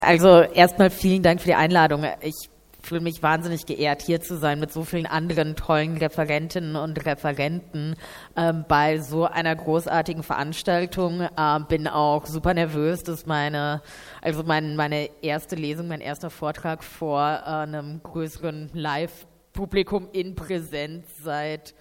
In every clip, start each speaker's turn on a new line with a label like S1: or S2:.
S1: Also erstmal vielen Dank für die Einladung. Ich fühle mich wahnsinnig geehrt, hier zu sein mit so vielen anderen tollen Referentinnen und Referenten bei so einer großartigen Veranstaltung. Bin auch super nervös, dass meine erste Lesung, mein erster Vortrag vor einem größeren Live-Publikum in Präsenz seit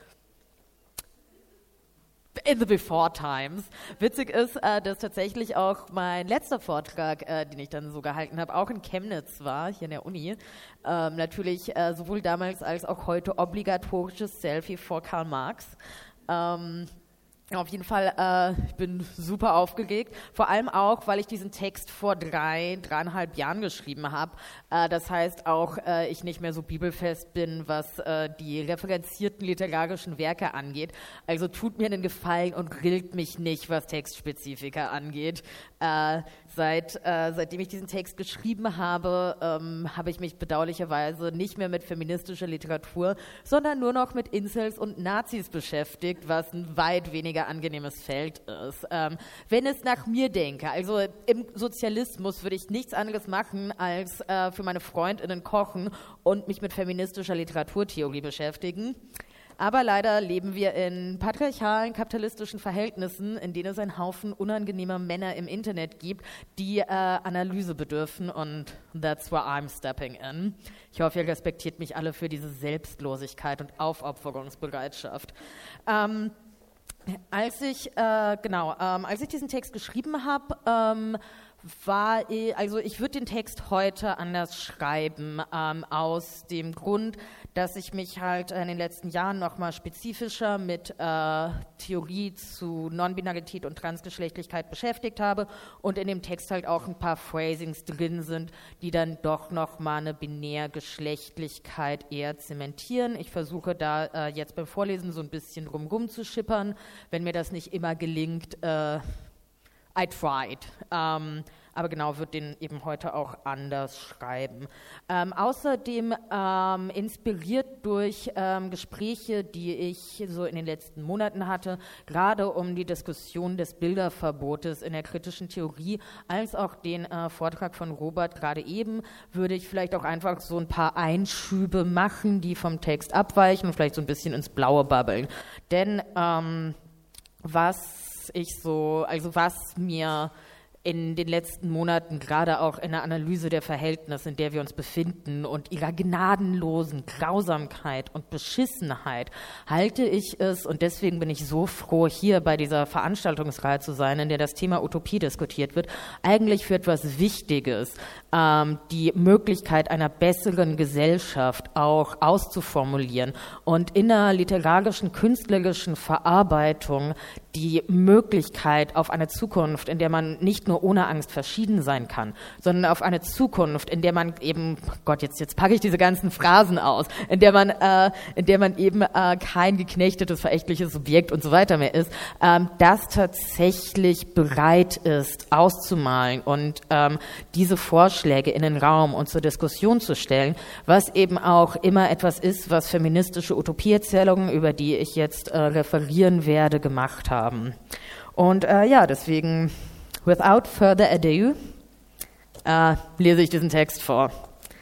S1: in the before times. Witzig ist, dass tatsächlich auch mein letzter Vortrag, den ich dann so gehalten habe, auch in Chemnitz war, hier in der Uni. Natürlich sowohl damals als auch heute obligatorisches Selfie vor Karl Marx. Auf jeden Fall, ich bin super aufgeregt, vor allem auch, weil ich diesen Text vor dreieinhalb Jahren geschrieben habe. Das heißt auch, ich nicht mehr so bibelfest bin, was die referenzierten literarischen Werke angeht. Also tut mir einen Gefallen und grillt mich nicht, was Textspezifika angeht. Seitdem ich diesen Text geschrieben habe, habe ich mich bedauerlicherweise nicht mehr mit feministischer Literatur, sondern nur noch mit Incels und Nazis beschäftigt, was ein weit weniger angenehmes Feld ist. Wenn es nach mir denke, also im Sozialismus würde ich nichts anderes machen, als für meine FreundInnen kochen und mich mit feministischer Literaturtheorie beschäftigen. Aber leider leben wir in patriarchalen, kapitalistischen Verhältnissen, in denen es einen Haufen unangenehmer Männer im Internet gibt, die Analyse bedürfen, und that's where I'm stepping in. Ich hoffe, ihr respektiert mich alle für diese Selbstlosigkeit und Aufopferungsbereitschaft. Als ich diesen Text geschrieben habe, ich würde den Text heute anders schreiben, aus dem Grund, dass ich mich halt in den letzten Jahren nochmal spezifischer mit Theorie zu Non-Binarität und Transgeschlechtlichkeit beschäftigt habe und in dem Text halt auch ein paar Phrasings drin sind, die dann doch nochmal eine Binärgeschlechtlichkeit eher zementieren. Ich versuche da jetzt beim Vorlesen so ein bisschen drumherum zu schippern. Wenn mir das nicht immer gelingt, I tried. Aber genau, wird den eben heute auch anders schreiben. Außerdem inspiriert durch Gespräche, die ich so in den letzten Monaten hatte, gerade um die Diskussion des Bilderverbotes in der kritischen Theorie, als auch den Vortrag von Robert gerade eben, würde ich vielleicht auch einfach so ein paar Einschübe machen, die vom Text abweichen und vielleicht so ein bisschen ins Blaue babbeln. Denn was mir in den letzten Monaten, gerade auch in der Analyse der Verhältnisse, in der wir uns befinden und ihrer gnadenlosen Grausamkeit und Beschissenheit, halte ich es, und deswegen bin ich so froh, hier bei dieser Veranstaltungsreihe zu sein, in der das Thema Utopie diskutiert wird, eigentlich für etwas Wichtiges, die Möglichkeit einer besseren Gesellschaft auch auszuformulieren und in einer literarischen, künstlerischen Verarbeitung die Möglichkeit auf eine Zukunft, in der man nicht nur ohne Angst verschieden sein kann, sondern auf eine Zukunft, in der man eben, Gott, jetzt packe ich diese ganzen Phrasen aus, in der man eben kein geknechtetes, verächtliches Subjekt und so weiter mehr ist, das tatsächlich bereit ist, auszumalen und diese Vorschläge in den Raum und zur Diskussion zu stellen, was eben auch immer etwas ist, was feministische Utopieerzählungen, über die ich jetzt referieren werde, gemacht haben. Und deswegen, without further ado, lese ich diesen Text vor.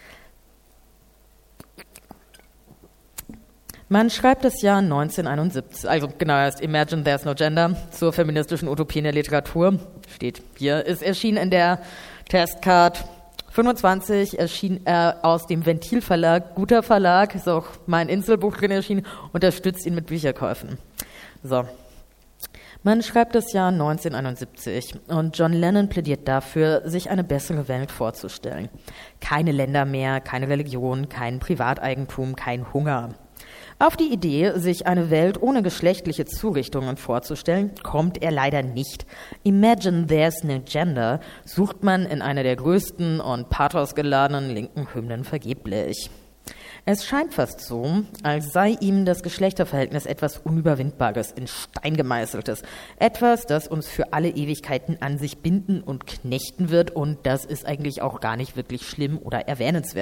S1: Man schreibt das Jahr 1971, also genau, heißt Imagine There's No Gender, zur feministischen Utopie in der Literatur, steht hier, ist erschienen in der Testcard 25, erschien aus dem Ventil-Verlag, guter Verlag, ist auch mein Inselbuch drin erschienen, unterstützt ihn mit Bücherkäufen. So. Man schreibt das Jahr 1971 und John Lennon plädiert dafür, sich eine bessere Welt vorzustellen. Keine Länder mehr, keine Religion, kein Privateigentum, kein Hunger. Auf die Idee, sich eine Welt ohne geschlechtliche Zurichtungen vorzustellen, kommt er leider nicht. Imagine There's No Gender sucht man in einer der größten und pathosgeladenen linken Hymnen vergeblich. Es scheint fast so, als sei ihm das Geschlechterverhältnis etwas Unüberwindbares, in Stein gemeißeltes. Etwas, das uns für alle Ewigkeiten an sich binden und knechten wird, und das ist eigentlich auch gar nicht wirklich schlimm oder erwähnenswert.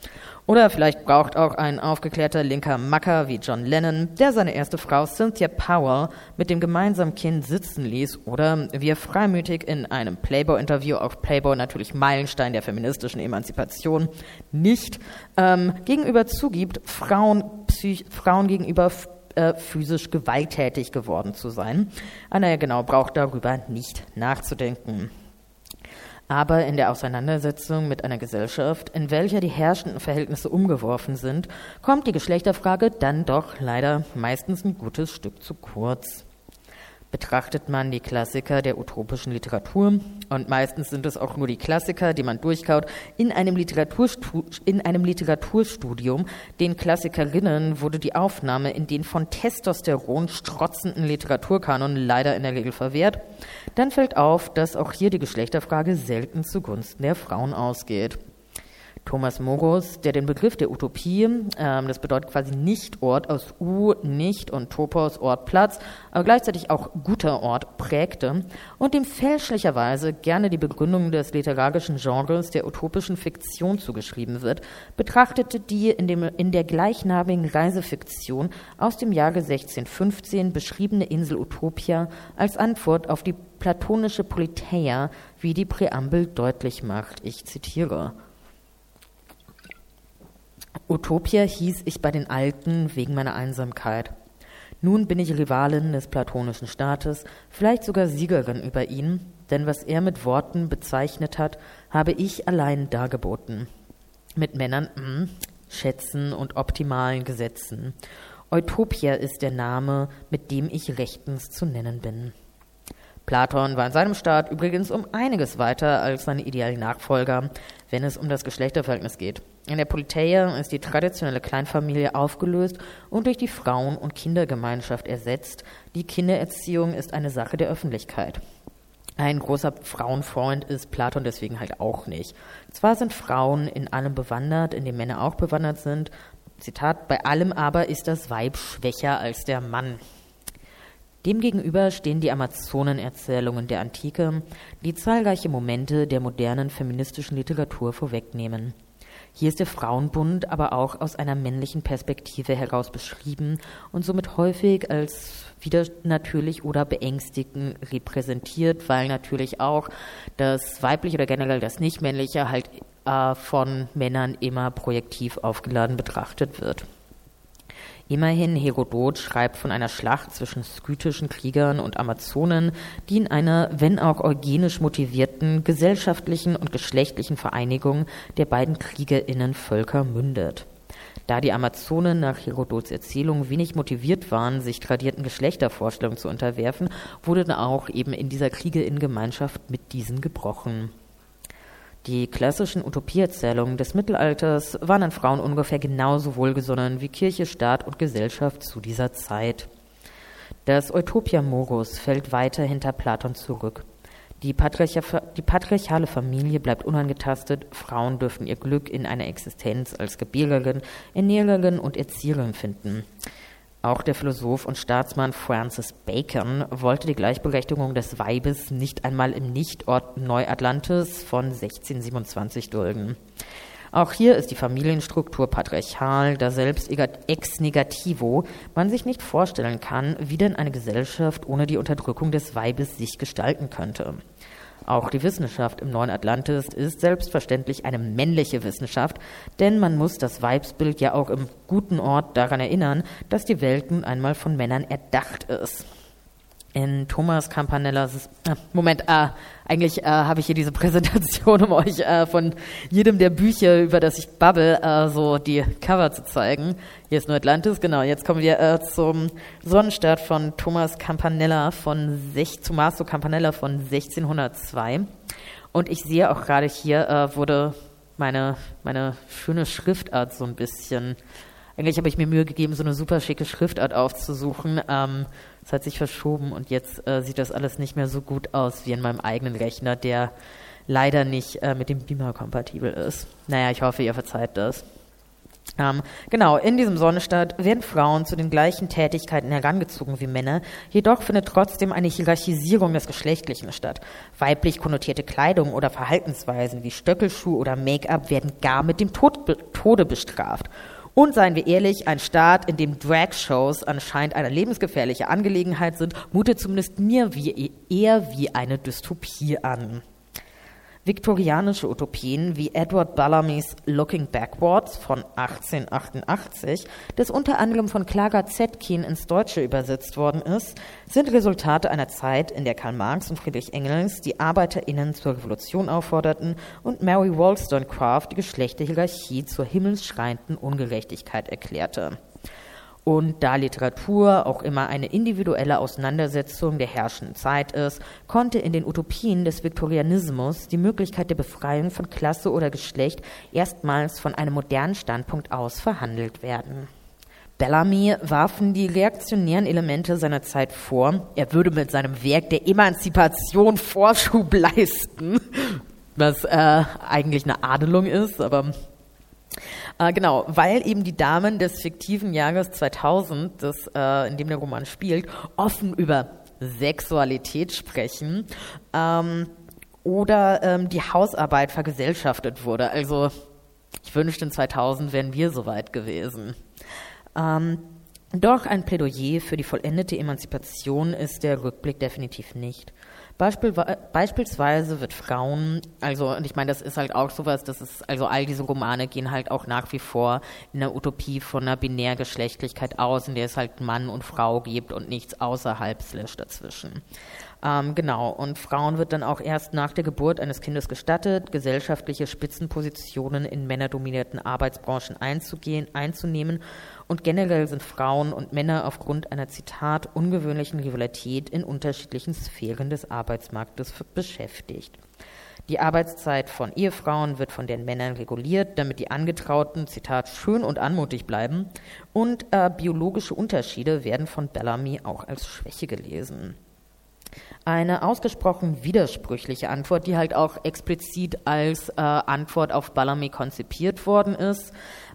S1: Oder vielleicht braucht auch ein aufgeklärter linker Macker wie John Lennon, der seine erste Frau Cynthia Powell mit dem gemeinsamen Kind sitzen ließ oder wie er freimütig in einem Playboy-Interview, auf Playboy natürlich Meilenstein der feministischen Emanzipation, nicht gegenüber zugibt, Frauen gegenüber physisch gewalttätig geworden zu sein. Anna genau braucht darüber nicht nachzudenken. Aber in der Auseinandersetzung mit einer Gesellschaft, in welcher die herrschenden Verhältnisse umgeworfen sind, kommt die Geschlechterfrage dann doch leider meistens ein gutes Stück zu kurz. Betrachtet man die Klassiker der utopischen Literatur, und meistens sind es auch nur die Klassiker, die man durchkaut, in einem Literaturstudium, den Klassikerinnen wurde die Aufnahme in den von Testosteron strotzenden Literaturkanon leider in der Regel verwehrt, dann fällt auf, dass auch hier die Geschlechterfrage selten zugunsten der Frauen ausgeht. Thomas Morus, der den Begriff der Utopie, das bedeutet quasi Nicht-Ort aus U, Nicht und Topos, Ort, Platz, aber gleichzeitig auch guter Ort, prägte und dem fälschlicherweise gerne die Begründung des literarischen Genres der utopischen Fiktion zugeschrieben wird, betrachtete die in der gleichnamigen Reisefiktion aus dem Jahre 1615 beschriebene Insel Utopia als Antwort auf die platonische Politeia, wie die Präambel deutlich macht. Ich zitiere: Utopia hieß ich bei den Alten wegen meiner Einsamkeit. Nun bin ich Rivalin des platonischen Staates, vielleicht sogar Siegerin über ihn, denn was er mit Worten bezeichnet hat, habe ich allein dargeboten. Mit Männern, Schätzen und optimalen Gesetzen. Utopia ist der Name, mit dem ich rechtens zu nennen bin. Platon war in seinem Staat übrigens um einiges weiter als seine idealen Nachfolger, wenn es um das Geschlechterverhältnis geht. In der Politeia ist die traditionelle Kleinfamilie aufgelöst und durch die Frauen- und Kindergemeinschaft ersetzt. Die Kindererziehung ist eine Sache der Öffentlichkeit. Ein großer Frauenfreund ist Platon deswegen halt auch nicht. Zwar sind Frauen in allem bewandert, in dem Männer auch bewandert sind. Zitat: Bei allem aber ist das Weib schwächer als der Mann. Demgegenüber stehen die Amazonenerzählungen der Antike, die zahlreiche Momente der modernen feministischen Literatur vorwegnehmen. Hier ist der Frauenbund aber auch aus einer männlichen Perspektive heraus beschrieben und somit häufig als widernatürlich oder beängstigend repräsentiert, weil natürlich auch das Weibliche oder generell das Nicht-Männliche halt von Männern immer projektiv aufgeladen betrachtet wird. Immerhin, Herodot schreibt von einer Schlacht zwischen skythischen Kriegern und Amazonen, die in einer, wenn auch eugenisch motivierten, gesellschaftlichen und geschlechtlichen Vereinigung der beiden KriegerInnen-Völker mündet. Da die Amazonen nach Herodots Erzählung wenig motiviert waren, sich tradierten Geschlechtervorstellungen zu unterwerfen, wurde dann auch eben in dieser KriegerInnen-Gemeinschaft mit diesen gebrochen. Die klassischen Utopieerzählungen des Mittelalters waren an Frauen ungefähr genauso wohlgesonnen wie Kirche, Staat und Gesellschaft zu dieser Zeit. Das Utopia Morus fällt weiter hinter Platon zurück. Die patriarchale Familie bleibt unangetastet, Frauen dürfen ihr Glück in einer Existenz als Gebiererin, Ernährerin und Erzieherin finden. Auch der Philosoph und Staatsmann Francis Bacon wollte die Gleichberechtigung des Weibes nicht einmal im Nichtort Neuatlantis von 1627 dulden. Auch hier ist die Familienstruktur patriarchal, da selbst ex negativo man sich nicht vorstellen kann, wie denn eine Gesellschaft ohne die Unterdrückung des Weibes sich gestalten könnte. Auch die Wissenschaft im neuen Atlantis ist selbstverständlich eine männliche Wissenschaft, denn man muss das Weibsbild ja auch im guten Ort daran erinnern, dass die Welt nun einmal von Männern erdacht ist. In Thomas Campanellas, eigentlich habe ich hier diese Präsentation, um euch von jedem der Bücher, über das ich babbel, so die Cover zu zeigen. Hier ist nur Atlantis, genau. Jetzt kommen wir zum Sonnenstart von Tommaso Campanella von 1602. Und ich sehe auch gerade hier wurde meine schöne Schriftart so ein bisschen. Eigentlich habe ich mir Mühe gegeben, so eine super schicke Schriftart aufzusuchen. Es hat sich verschoben und jetzt sieht das alles nicht mehr so gut aus wie in meinem eigenen Rechner, der leider nicht mit dem Beamer kompatibel ist. Naja, ich hoffe, ihr verzeiht das. Genau, in diesem Sonnenstaat werden Frauen zu den gleichen Tätigkeiten herangezogen wie Männer, jedoch findet trotzdem eine Hierarchisierung des Geschlechtlichen statt. Weiblich konnotierte Kleidung oder Verhaltensweisen wie Stöckelschuh oder Make-up werden gar mit dem Tode bestraft. Und seien wir ehrlich, ein Staat, in dem Drag-Shows anscheinend eine lebensgefährliche Angelegenheit sind, mutet zumindest mir eher wie eine Dystopie an. Viktorianische Utopien wie Edward Bellamys Looking Backwards von 1888, das unter anderem von Clara Zetkin ins Deutsche übersetzt worden ist, sind Resultate einer Zeit, in der Karl Marx und Friedrich Engels die ArbeiterInnen zur Revolution aufforderten und Mary Wollstonecraft die Geschlechterhierarchie zur himmelschreienden Ungerechtigkeit erklärte. Und da Literatur auch immer eine individuelle Auseinandersetzung der herrschenden Zeit ist, konnte in den Utopien des Viktorianismus die Möglichkeit der Befreiung von Klasse oder Geschlecht erstmals von einem modernen Standpunkt aus verhandelt werden. Bellamy warfen die reaktionären Elemente seiner Zeit vor, er würde mit seinem Werk der Emanzipation Vorschub leisten, was eigentlich eine Adelung ist, aber genau, weil eben die Damen des fiktiven Jahres 2000, in dem der Roman spielt, offen über Sexualität sprechen oder die Hausarbeit vergesellschaftet wurde. Also ich wünschte, in 2000 wären wir soweit gewesen. Doch ein Plädoyer für die vollendete Emanzipation ist der Rückblick definitiv nicht. Beispielsweise wird Frauen, und ich meine, das ist halt auch sowas, all diese Romane gehen halt auch nach wie vor in der Utopie von einer Binärgeschlechtlichkeit aus, in der es halt Mann und Frau gibt und nichts außerhalb / dazwischen. Genau, und Frauen wird dann auch erst nach der Geburt eines Kindes gestattet, gesellschaftliche Spitzenpositionen in männerdominierten Arbeitsbranchen einzunehmen und generell sind Frauen und Männer aufgrund einer, Zitat, ungewöhnlichen Rivalität in unterschiedlichen Sphären des Arbeitsmarktes beschäftigt. Die Arbeitszeit von Ehefrauen wird von den Männern reguliert, damit die Angetrauten, Zitat, schön und anmutig bleiben und biologische Unterschiede werden von Bellamy auch als Schwäche gelesen. Eine ausgesprochen widersprüchliche Antwort, die halt auch explizit als Antwort auf Bellamy konzipiert worden ist,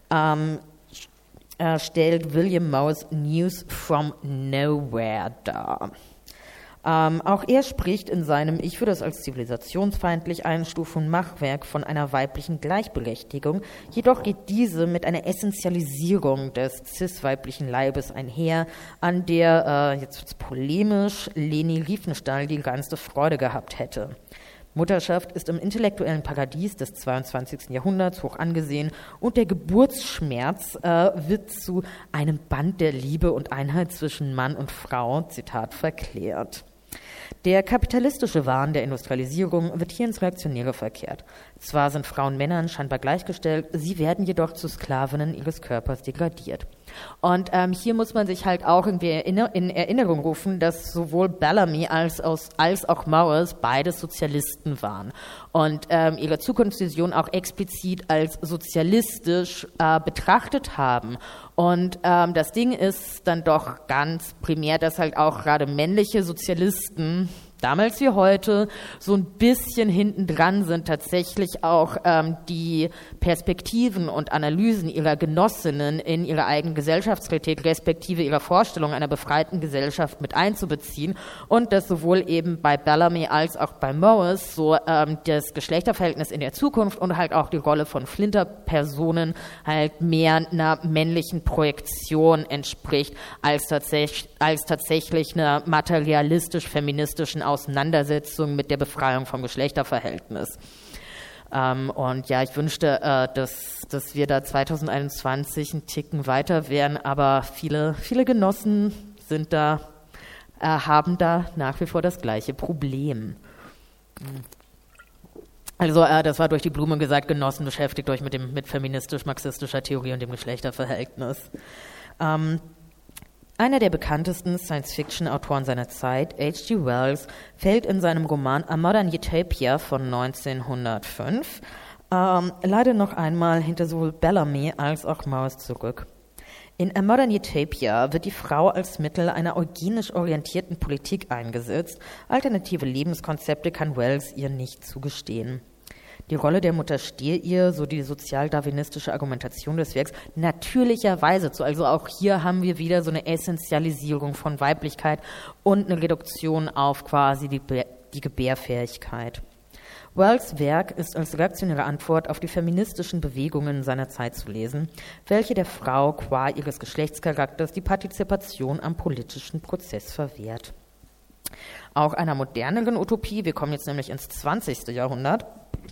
S1: stellt William Morris News from Nowhere dar. Auch er spricht in seinem, ich würde es als zivilisationsfeindlich einstufen, Machwerk von einer weiblichen Gleichberechtigung, jedoch geht diese mit einer Essentialisierung des cis-weiblichen Leibes einher, an der, jetzt wird's polemisch, Leni Riefenstahl die reinste Freude gehabt hätte. Mutterschaft ist im intellektuellen Paradies des 22. Jahrhunderts hoch angesehen und der Geburtsschmerz wird zu einem Band der Liebe und Einheit zwischen Mann und Frau, Zitat, verklärt. Der kapitalistische Wahn der Industrialisierung wird hier ins Reaktionäre verkehrt. Zwar sind Frauen Männern scheinbar gleichgestellt, sie werden jedoch zu Sklavinnen ihres Körpers degradiert. Und hier muss man sich halt auch irgendwie in Erinnerung rufen, dass sowohl Bellamy als auch Morris beides Sozialisten waren und ihre Zukunftsvision auch explizit als sozialistisch betrachtet haben. Und das Ding ist dann doch ganz primär, dass halt auch gerade männliche Sozialisten damals wie heute so ein bisschen hinten dran sind, tatsächlich auch die Perspektiven und Analysen ihrer Genossinnen in ihre eigene Gesellschaftsrealität respektive ihrer Vorstellung einer befreiten Gesellschaft mit einzubeziehen und dass sowohl eben bei Bellamy als auch bei Morris so das Geschlechterverhältnis in der Zukunft und halt auch die Rolle von Flinterpersonen halt mehr einer männlichen Projektion entspricht als tatsächlich einer materialistisch-feministischen Auseinandersetzung mit der Befreiung vom Geschlechterverhältnis. Und ja, ich wünschte, dass wir da 2021 einen Ticken weiter wären, aber viele Genossen haben da nach wie vor das gleiche Problem. Also das war durch die Blume gesagt, Genossen, beschäftigt euch mit feministisch-marxistischer Theorie und dem Geschlechterverhältnis. Einer der bekanntesten Science-Fiction-Autoren seiner Zeit, H.G. Wells, fällt in seinem Roman A Modern Utopia von 1905 leider noch einmal hinter sowohl Bellamy als auch Morris zurück. In A Modern Utopia wird die Frau als Mittel einer eugenisch orientierten Politik eingesetzt. Alternative Lebenskonzepte kann Wells ihr nicht zugestehen. Die Rolle der Mutter stehe ihr, so die sozialdarwinistische Argumentation des Werks, natürlicherweise zu. Also auch hier haben wir wieder so eine Essentialisierung von Weiblichkeit und eine Reduktion auf quasi die Gebärfähigkeit. Wells Werk ist als reaktionäre Antwort auf die feministischen Bewegungen seiner Zeit zu lesen, welche der Frau qua ihres Geschlechtscharakters die Partizipation am politischen Prozess verwehrt. Auch einer moderneren Utopie, wir kommen jetzt nämlich ins 20. Jahrhundert,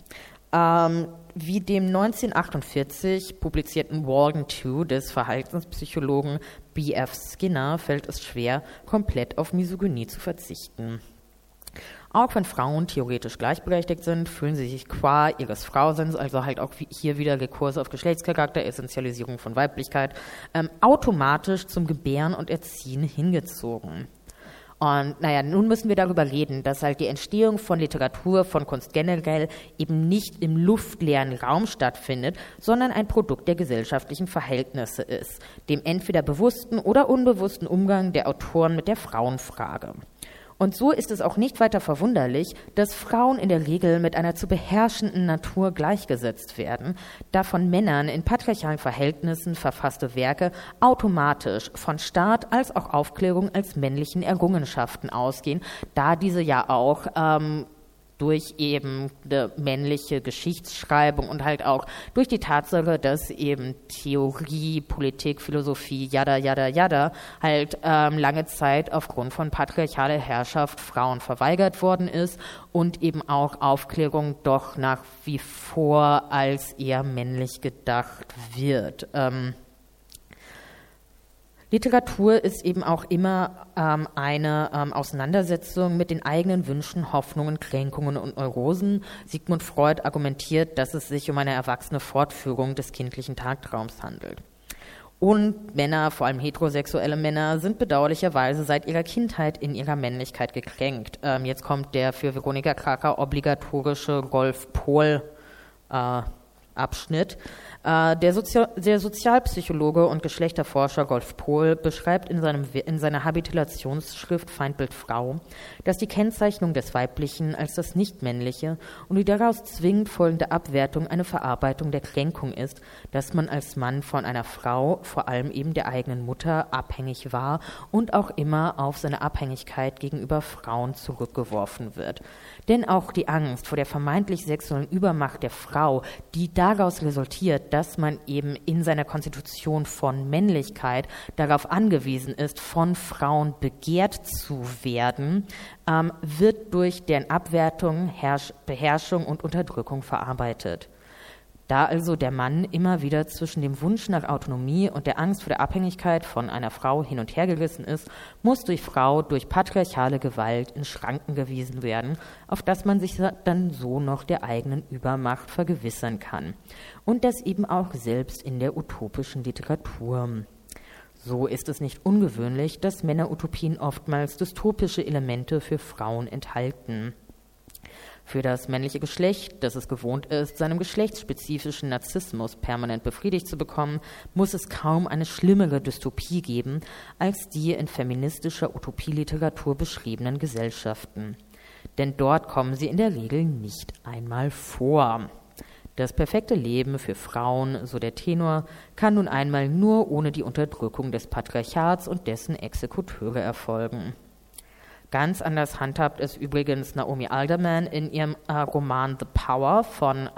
S1: wie dem 1948 publizierten Walden II des Verhaltenspsychologen B.F. Skinner fällt es schwer, komplett auf Misogynie zu verzichten. Auch wenn Frauen theoretisch gleichberechtigt sind, fühlen sie sich qua ihres Frauseins, also halt auch hier wieder Rekurse auf Geschlechtscharakter, Essentialisierung von Weiblichkeit, automatisch zum Gebären und Erziehen hingezogen. Und nun müssen wir darüber reden, dass halt die Entstehung von Literatur, von Kunst generell eben nicht im luftleeren Raum stattfindet, sondern ein Produkt der gesellschaftlichen Verhältnisse ist, dem entweder bewussten oder unbewussten Umgang der Autoren mit der Frauenfrage. Und so ist es auch nicht weiter verwunderlich, dass Frauen in der Regel mit einer zu beherrschenden Natur gleichgesetzt werden, da von Männern in patriarchalen Verhältnissen verfasste Werke automatisch von Staat als auch Aufklärung als männlichen Errungenschaften ausgehen, da diese ja auch durch eben eine männliche Geschichtsschreibung und halt auch durch die Tatsache, dass eben Theorie, Politik, Philosophie, yada, yada, yada, halt lange Zeit aufgrund von patriarchaler Herrschaft Frauen verweigert worden ist und eben auch Aufklärung doch nach wie vor als eher männlich gedacht wird. Literatur ist eben auch immer eine Auseinandersetzung mit den eigenen Wünschen, Hoffnungen, Kränkungen und Neurosen. Sigmund Freud argumentiert, dass es sich um eine erwachsene Fortführung des kindlichen Tagtraums handelt. Und Männer, vor allem heterosexuelle Männer, sind bedauerlicherweise seit ihrer Kindheit in ihrer Männlichkeit gekränkt. Jetzt kommt der für Veronika Kraker obligatorische Rolf Pohl Abschnitt. Der Sozialpsychologe und Geschlechterforscher Rolf Pohl beschreibt in seiner Habilitationsschrift Feindbild Frau, dass die Kennzeichnung des Weiblichen als das Nichtmännliche und die daraus zwingend folgende Abwertung eine Verarbeitung der Kränkung ist, dass man als Mann von einer Frau, vor allem eben der eigenen Mutter, abhängig war und auch immer auf seine Abhängigkeit gegenüber Frauen zurückgeworfen wird. Denn auch die Angst vor der vermeintlich sexuellen Übermacht der Frau, die daraus resultiert, dass man eben in seiner Konstitution von Männlichkeit darauf angewiesen ist, von Frauen begehrt zu werden, wird durch deren Abwertung, Beherrschung und Unterdrückung verarbeitet. Da also der Mann immer wieder zwischen dem Wunsch nach Autonomie und der Angst vor der Abhängigkeit von einer Frau hin und her gerissen ist, muss durch Frau durch patriarchale Gewalt in Schranken gewiesen werden, auf das man sich dann so noch der eigenen Übermacht vergewissern kann. Und das eben auch selbst in der utopischen Literatur. So ist es nicht ungewöhnlich, dass Männerutopien oftmals dystopische Elemente für Frauen enthalten. Für das männliche Geschlecht, das es gewohnt ist, seinem geschlechtsspezifischen Narzissmus permanent befriedigt zu bekommen, muss es kaum eine schlimmere Dystopie geben als die in feministischer Utopieliteratur beschriebenen Gesellschaften. Denn dort kommen sie in der Regel nicht einmal vor. Das perfekte Leben für Frauen, so der Tenor, kann nun einmal nur ohne die Unterdrückung des Patriarchats und dessen Exekuteure erfolgen. Ganz anders handhabt es übrigens Naomi Alderman in ihrem Roman The Power von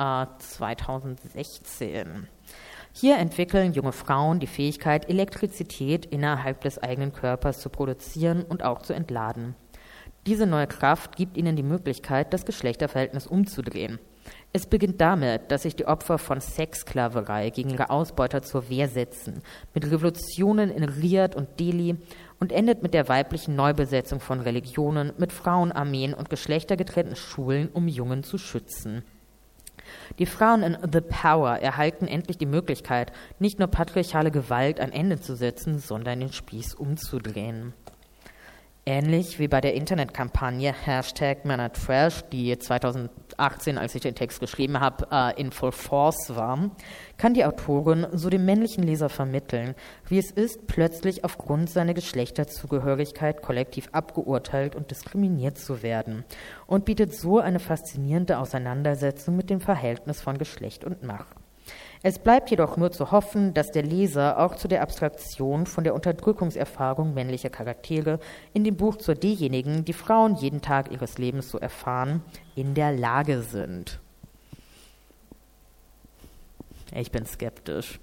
S1: 2016. Hier entwickeln junge Frauen die Fähigkeit, Elektrizität innerhalb des eigenen Körpers zu produzieren und auch zu entladen. Diese neue Kraft gibt ihnen die Möglichkeit, das Geschlechterverhältnis umzudrehen. Es beginnt damit, dass sich die Opfer von Sexsklaverei gegen ihre Ausbeuter zur Wehr setzen, mit Revolutionen in Riyadh und Delhi, und endet mit der weiblichen Neubesetzung von Religionen, mit Frauenarmeen und geschlechtergetrennten Schulen, um Jungen zu schützen. Die Frauen in The Power erhalten endlich die Möglichkeit, nicht nur patriarchale Gewalt ein Ende zu setzen, sondern den Spieß umzudrehen. Ähnlich wie bei der Internetkampagne #ManaTrash, die 2018, als ich den Text geschrieben habe, in Full Force war, kann die Autorin so dem männlichen Leser vermitteln, wie es ist, plötzlich aufgrund seiner Geschlechterzugehörigkeit kollektiv abgeurteilt und diskriminiert zu werden, und bietet so eine faszinierende Auseinandersetzung mit dem Verhältnis von Geschlecht und Macht. Es bleibt jedoch nur zu hoffen, dass der Leser auch zu der Abstraktion von der Unterdrückungserfahrung männlicher Charaktere in dem Buch zu derjenigen, die Frauen jeden Tag ihres Lebens so erfahren, in der Lage sind. Ich bin skeptisch.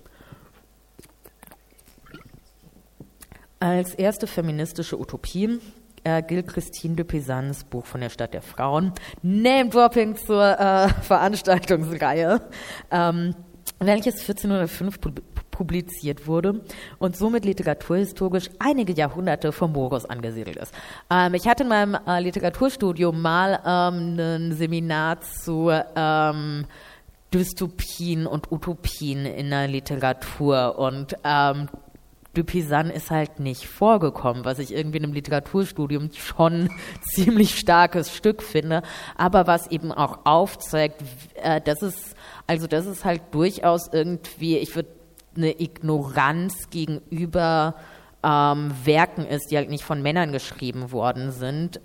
S1: Als erste feministische Utopie gilt Christine de Pizans Buch von der Stadt der Frauen, Name-Dropping zur Veranstaltungsreihe, welches 1405 publiziert wurde und somit literaturhistorisch einige Jahrhunderte vor Morus angesiedelt ist. Ich hatte in meinem Literaturstudium mal ein Seminar zu Dystopien und Utopien in der Literatur, und de Pizan ist halt nicht vorgekommen, was ich irgendwie in einem Literaturstudium schon ziemlich starkes Stück finde, aber was eben auch aufzeigt, dass es halt durchaus irgendwie, ich würde eine Ignoranz gegenüber Werken ist, die halt nicht von Männern geschrieben worden sind,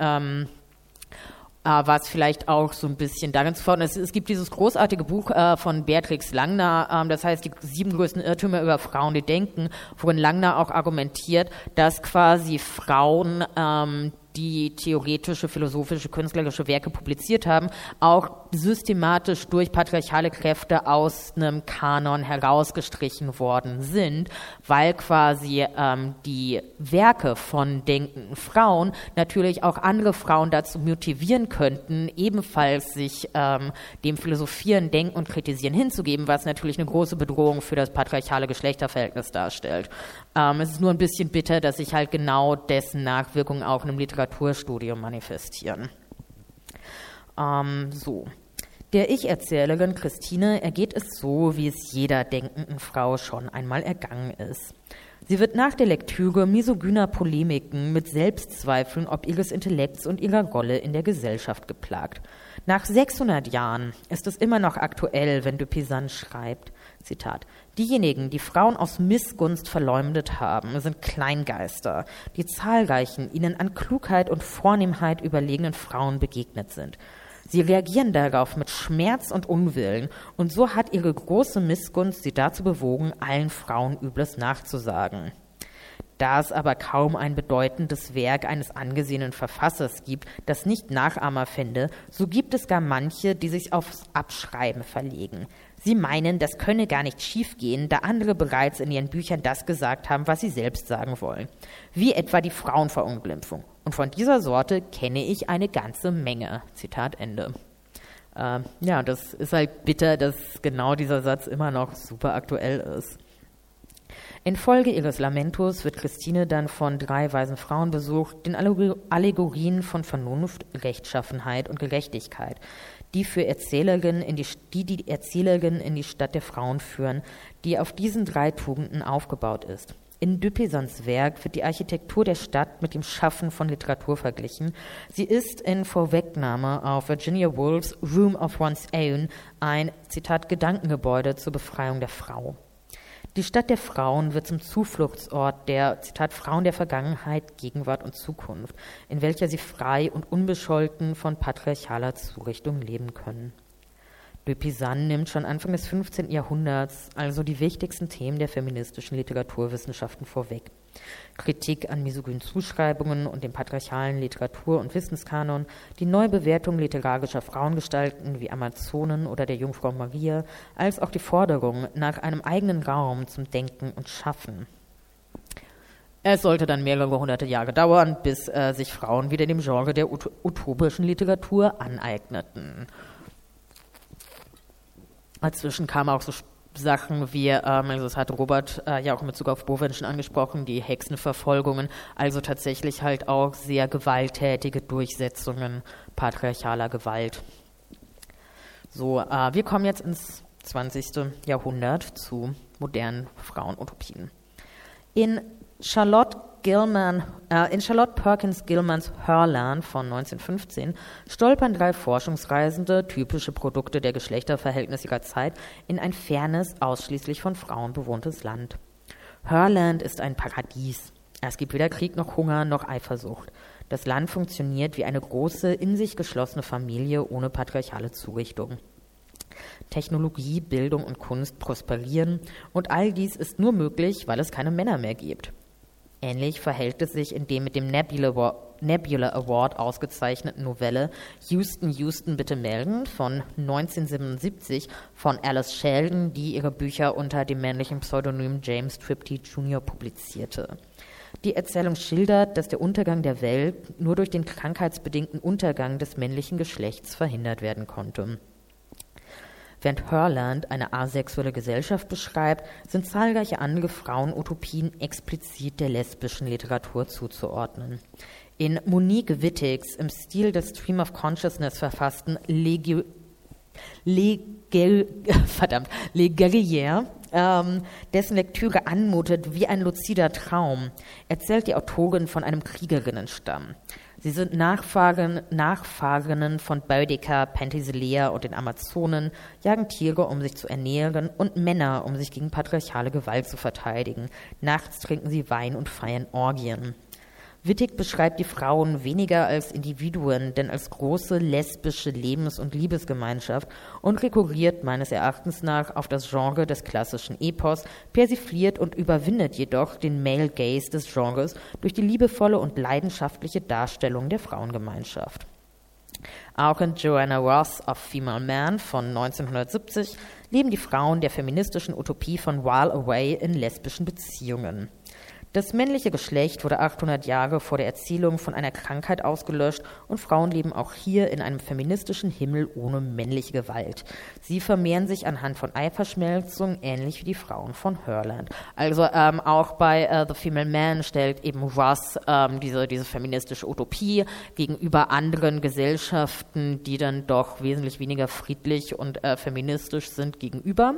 S1: was vielleicht auch so ein bisschen darin zu fordern ist. Es gibt dieses großartige Buch von Beatrix Langner, das heißt die 7 größten Irrtümer über Frauen, die denken, worin Langner auch argumentiert, dass quasi Frauen, die theoretische, philosophische, künstlerische Werke publiziert haben, auch systematisch durch patriarchale Kräfte aus einem Kanon herausgestrichen worden sind, weil quasi die Werke von denkenden Frauen natürlich auch andere Frauen dazu motivieren könnten, ebenfalls sich dem Philosophieren, Denken und Kritisieren hinzugeben, was natürlich eine große Bedrohung für das patriarchale Geschlechterverhältnis darstellt. Es ist nur ein bisschen bitter, dass sich halt genau dessen Nachwirkungen auch in einem Literaturstudium manifestieren. Der Ich-Erzählerin Christine ergeht es so, wie es jeder denkenden Frau schon einmal ergangen ist. Sie wird nach der Lektüre misogyner Polemiken mit Selbstzweifeln ob ihres Intellekts und ihrer Rolle in der Gesellschaft geplagt. Nach 600 Jahren ist es immer noch aktuell, wenn de Pizan schreibt, Zitat, diejenigen, die Frauen aus Missgunst verleumdet haben, sind Kleingeister, die zahlreichen, ihnen an Klugheit und Vornehmheit überlegenen Frauen begegnet sind. Sie reagieren darauf mit Schmerz und Unwillen, und so hat ihre große Missgunst sie dazu bewogen, allen Frauen Übles nachzusagen. Da es aber kaum ein bedeutendes Werk eines angesehenen Verfassers gibt, das nicht Nachahmer fände, so gibt es gar manche, die sich aufs Abschreiben verlegen. Sie meinen, das könne gar nicht schiefgehen, da andere bereits in ihren Büchern das gesagt haben, was sie selbst sagen wollen. Wie etwa die Frauenverunglimpfung. Und von dieser Sorte kenne ich eine ganze Menge. Zitat Ende. Ja, das ist halt bitter, dass genau dieser Satz immer noch super aktuell ist. Infolge ihres Lamentos wird Christine dann von 3 weisen Frauen besucht, den Allegorien von Vernunft, Rechtschaffenheit und Gerechtigkeit, die die Erzählerin in die Stadt der Frauen führen, die auf diesen 3 Tugenden aufgebaut ist. In de Pizans Werk wird die Architektur der Stadt mit dem Schaffen von Literatur verglichen. Sie ist in Vorwegnahme auf Virginia Woolfs Room of One's Own ein, Zitat, Gedankengebäude zur Befreiung der Frau. Die Stadt der Frauen wird zum Zufluchtsort der, Zitat, Frauen der Vergangenheit, Gegenwart und Zukunft, in welcher sie frei und unbescholten von patriarchaler Zurichtung leben können. De Pizan nimmt schon Anfang des 15. Jahrhunderts also die wichtigsten Themen der feministischen Literaturwissenschaften vorweg. Kritik an misogynen Zuschreibungen und dem patriarchalen Literatur- und Wissenskanon, die Neubewertung literarischer Frauengestalten wie Amazonen oder der Jungfrau Maria, als auch die Forderung nach einem eigenen Raum zum Denken und Schaffen. Es sollte dann mehrere hunderte Jahre dauern, bis sich Frauen wieder dem Genre der utopischen Literatur aneigneten. Dazwischen kamen auch so Sachen wie, also das hat Robert ja auch in Bezug auf Boven schon angesprochen, die Hexenverfolgungen, also tatsächlich halt auch sehr gewalttätige Durchsetzungen patriarchaler Gewalt. So, wir kommen jetzt ins 20. Jahrhundert zu modernen Frauenutopien. In Charlotte Perkins Gilmans Herland von 1915 stolpern 3 Forschungsreisende, typische Produkte der Geschlechterverhältnisse ihrer Zeit, in ein fernes, ausschließlich von Frauen bewohntes Land. Herland ist ein Paradies. Es gibt weder Krieg noch Hunger noch Eifersucht. Das Land funktioniert wie eine große, in sich geschlossene Familie ohne patriarchale Zurichtung. Technologie, Bildung und Kunst prosperieren und all dies ist nur möglich, weil es keine Männer mehr gibt. Ähnlich verhält es sich in dem mit dem Nebula Award ausgezeichneten Novelle Houston, Houston, bitte melden von 1977 von Alice Sheldon, die ihre Bücher unter dem männlichen Pseudonym James Tripty Jr. publizierte. Die Erzählung schildert, dass der Untergang der Welt nur durch den krankheitsbedingten Untergang des männlichen Geschlechts verhindert werden konnte. Während Herland eine asexuelle Gesellschaft beschreibt, sind zahlreiche andere Frauenutopien explizit der lesbischen Literatur zuzuordnen. In Monique Wittigs im Stil des Stream of Consciousness verfassten Le Guerrier, dessen Lektüre anmutet wie ein luzider Traum, erzählt die Autorin von einem Kriegerinnenstamm. Sie sind Nachfahrinnen von Baedeker, Penthesilea und den Amazonen, jagen Tiere, um sich zu ernähren, und Männer, um sich gegen patriarchale Gewalt zu verteidigen. Nachts trinken sie Wein und feiern Orgien. Wittig beschreibt die Frauen weniger als Individuen, denn als große lesbische Lebens- und Liebesgemeinschaft und rekurriert meines Erachtens nach auf das Genre des klassischen Epos, persifliert und überwindet jedoch den Male Gaze des Genres durch die liebevolle und leidenschaftliche Darstellung der Frauengemeinschaft. Auch in Joanna Ross of Female Man von 1970 leben die Frauen der feministischen Utopie von While Away in lesbischen Beziehungen. Das männliche Geschlecht wurde 800 Jahre vor der Erzählung von einer Krankheit ausgelöscht und Frauen leben auch hier in einem feministischen Himmel ohne männliche Gewalt. Sie vermehren sich anhand von Eiverschmelzung, ähnlich wie die Frauen von Herland. Also auch bei The Female Man stellt eben Ross diese feministische Utopie gegenüber anderen Gesellschaften, die dann doch wesentlich weniger friedlich und feministisch sind, gegenüber.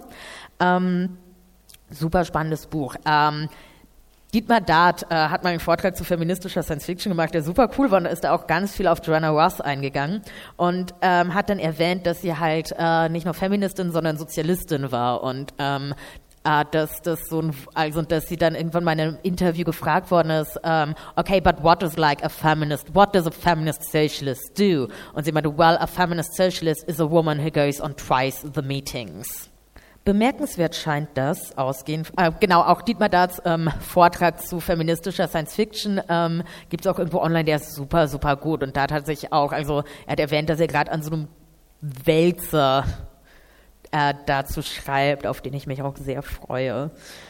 S1: Super spannendes Buch. Dietmar Dart hat mal einen Vortrag zu feministischer Science-Fiction gemacht, der super cool war, und da ist da auch ganz viel auf Joanna Ross eingegangen und hat dann erwähnt, dass sie halt nicht nur Feministin, sondern Sozialistin war und dass sie dann irgendwann mal in einem Interview gefragt worden ist, okay, but what does a feminist socialist do? Und sie meinte, well, a feminist socialist is a woman who goes on twice the meetings. Bemerkenswert scheint das, auch Dietmar Darts Vortrag zu feministischer Science-Fiction gibt es auch irgendwo online, der ist super, super gut. Und Dart hat sich auch, er hat erwähnt, dass er gerade an so einem Wälzer dazu schreibt, auf den ich mich auch sehr freue.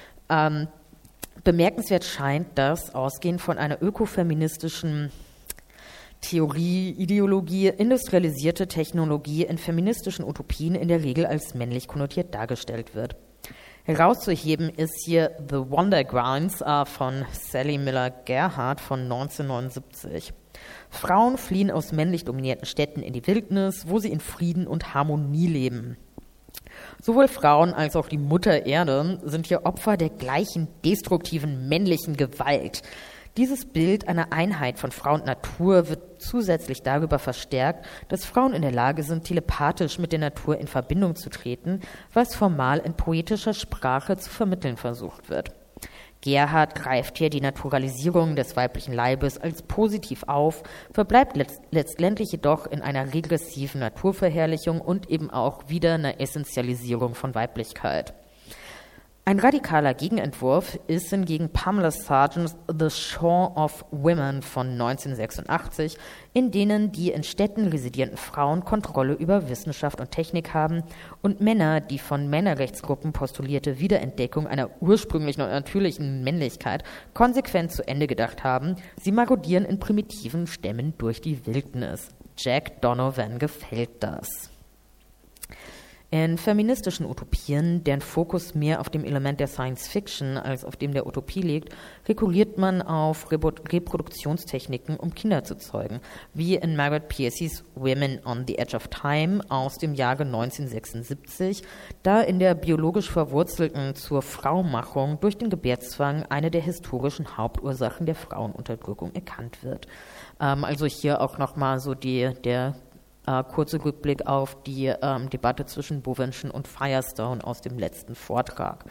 S1: Bemerkenswert scheint das, ausgehend von einer ökofeministischen Theorie, Ideologie, industrialisierte Technologie in feministischen Utopien in der Regel als männlich konnotiert dargestellt wird. Herauszuheben ist hier The Wondergrounds von Sally Miller Gerhardt von 1979. Frauen fliehen aus männlich dominierten Städten in die Wildnis, wo sie in Frieden und Harmonie leben. Sowohl Frauen als auch die Mutter Erde sind hier Opfer der gleichen destruktiven männlichen Gewalt. Dieses Bild einer Einheit von Frau und Natur wird zusätzlich darüber verstärkt, dass Frauen in der Lage sind, telepathisch mit der Natur in Verbindung zu treten, was formal in poetischer Sprache zu vermitteln versucht wird. Gerhardt greift hier die Naturalisierung des weiblichen Leibes als positiv auf, verbleibt letztendlich jedoch in einer regressiven Naturverherrlichung und eben auch wieder einer Essentialisierung von Weiblichkeit. Ein radikaler Gegenentwurf ist hingegen Pamela Sargents The Shore of Women von 1986, in denen die in Städten residierenden Frauen Kontrolle über Wissenschaft und Technik haben und Männer die von Männerrechtsgruppen postulierte Wiederentdeckung einer ursprünglichen und natürlichen Männlichkeit konsequent zu Ende gedacht haben. Sie marodieren in primitiven Stämmen durch die Wildnis. Jack Donovan gefällt das. In feministischen Utopien, deren Fokus mehr auf dem Element der Science Fiction als auf dem der Utopie liegt, rekurriert man auf Reproduktionstechniken, um Kinder zu zeugen, wie in Margaret Piercy's Women on the Edge of Time aus dem Jahre 1976, da in der biologisch Verwurzelten zur Fraumachung durch den Gebärzwang eine der historischen Hauptursachen der Frauenunterdrückung erkannt wird. Also hier auch nochmal so der kurze Rückblick auf die Debatte zwischen Bovenschen und Firestone aus dem letzten Vortrag.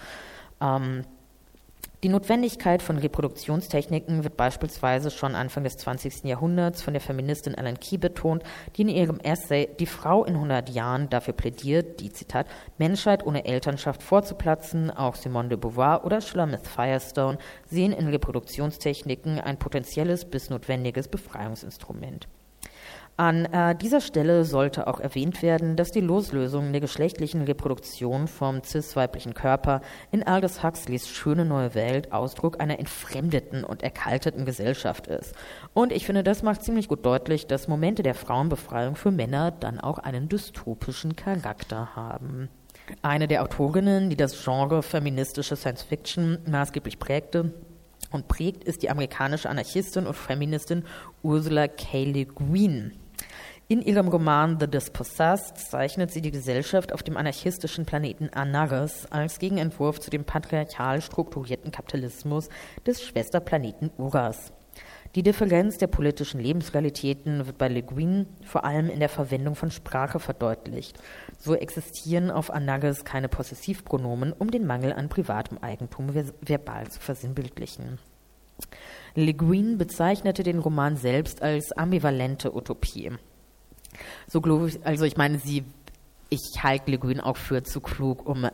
S1: Die Notwendigkeit von Reproduktionstechniken wird beispielsweise schon Anfang des 20. Jahrhunderts von der Feministin Ellen Key betont, die in ihrem Essay »Die Frau in 100 Jahren« dafür plädiert, die, Zitat, »Menschheit ohne Elternschaft vorzuplatzen«, auch Simone de Beauvoir oder Shulamith Firestone sehen in Reproduktionstechniken ein potenzielles bis notwendiges Befreiungsinstrument. An dieser Stelle sollte auch erwähnt werden, dass die Loslösung der geschlechtlichen Reproduktion vom cis-weiblichen Körper in Aldous Huxleys Schöne neue Welt Ausdruck einer entfremdeten und erkalteten Gesellschaft ist. Und ich finde, das macht ziemlich gut deutlich, dass Momente der Frauenbefreiung für Männer dann auch einen dystopischen Charakter haben. Eine der Autorinnen, die das Genre feministische Science-Fiction maßgeblich prägte und prägt, ist die amerikanische Anarchistin und Feministin Ursula K. Le Guin. In ihrem Roman The Dispossessed zeichnet sie die Gesellschaft auf dem anarchistischen Planeten Anarres als Gegenentwurf zu dem patriarchal strukturierten Kapitalismus des Schwesterplaneten Uras. Die Differenz der politischen Lebensrealitäten wird bei Le Guin vor allem in der Verwendung von Sprache verdeutlicht. So existieren auf Anarres keine Possessivpronomen, um den Mangel an privatem Eigentum verbal zu versinnbildlichen. Le Guin bezeichnete den Roman selbst als ambivalente Utopie. So glaube ich, also ich meine, ich halte Le Guin auch für zu klug, um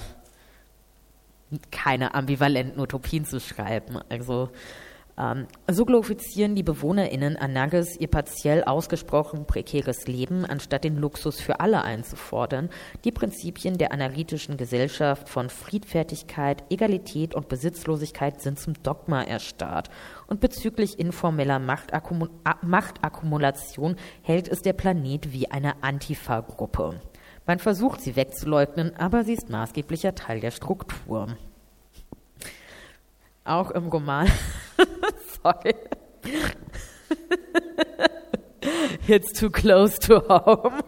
S1: keine ambivalenten Utopien zu schreiben. Also so glorifizieren die BewohnerInnen Anarres ihr partiell ausgesprochen prekäres Leben, anstatt den Luxus für alle einzufordern. Die Prinzipien der anarchistischen Gesellschaft von Friedfertigkeit, Egalität und Besitzlosigkeit sind zum Dogma erstarrt. Und bezüglich informeller Machtakkumulation hält es der Planet wie eine Antifa-Gruppe. Man versucht, sie wegzuleugnen, aber sie ist maßgeblicher Teil der Struktur. Auch im Roman sorry. It's too close to home.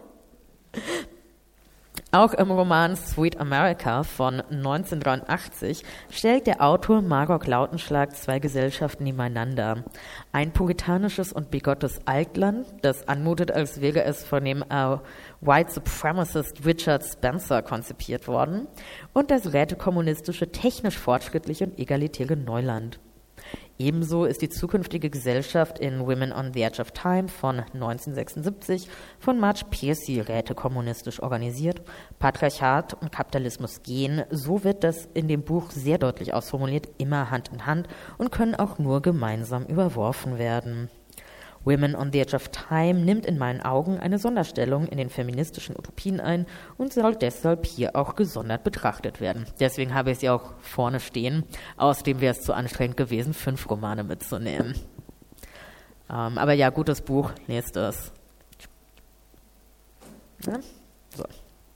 S1: Auch im Roman Sweet America von 1983 stellt der Autor Margot Lautenschlag zwei Gesellschaften nebeneinander. Ein puritanisches und bigottes Altland, das anmutet, als wäre es von dem White Supremacist Richard Spencer konzipiert worden, und das rätekommunistische, technisch fortschrittliche und egalitäre Neuland. Ebenso ist die zukünftige Gesellschaft in Women on the Edge of Time von 1976 von Marge Piercy rätekommunistisch organisiert. Patriarchat und Kapitalismus gehen, so wird das in dem Buch sehr deutlich ausformuliert, immer Hand in Hand und können auch nur gemeinsam überworfen werden. Women on the Edge of Time nimmt in meinen Augen eine Sonderstellung in den feministischen Utopien ein und soll deshalb hier auch gesondert betrachtet werden. Deswegen habe ich sie auch vorne stehen. Außerdem wäre es zu anstrengend gewesen, 5 Romane mitzunehmen. Aber ja, gutes Buch, lest es. Ja? So.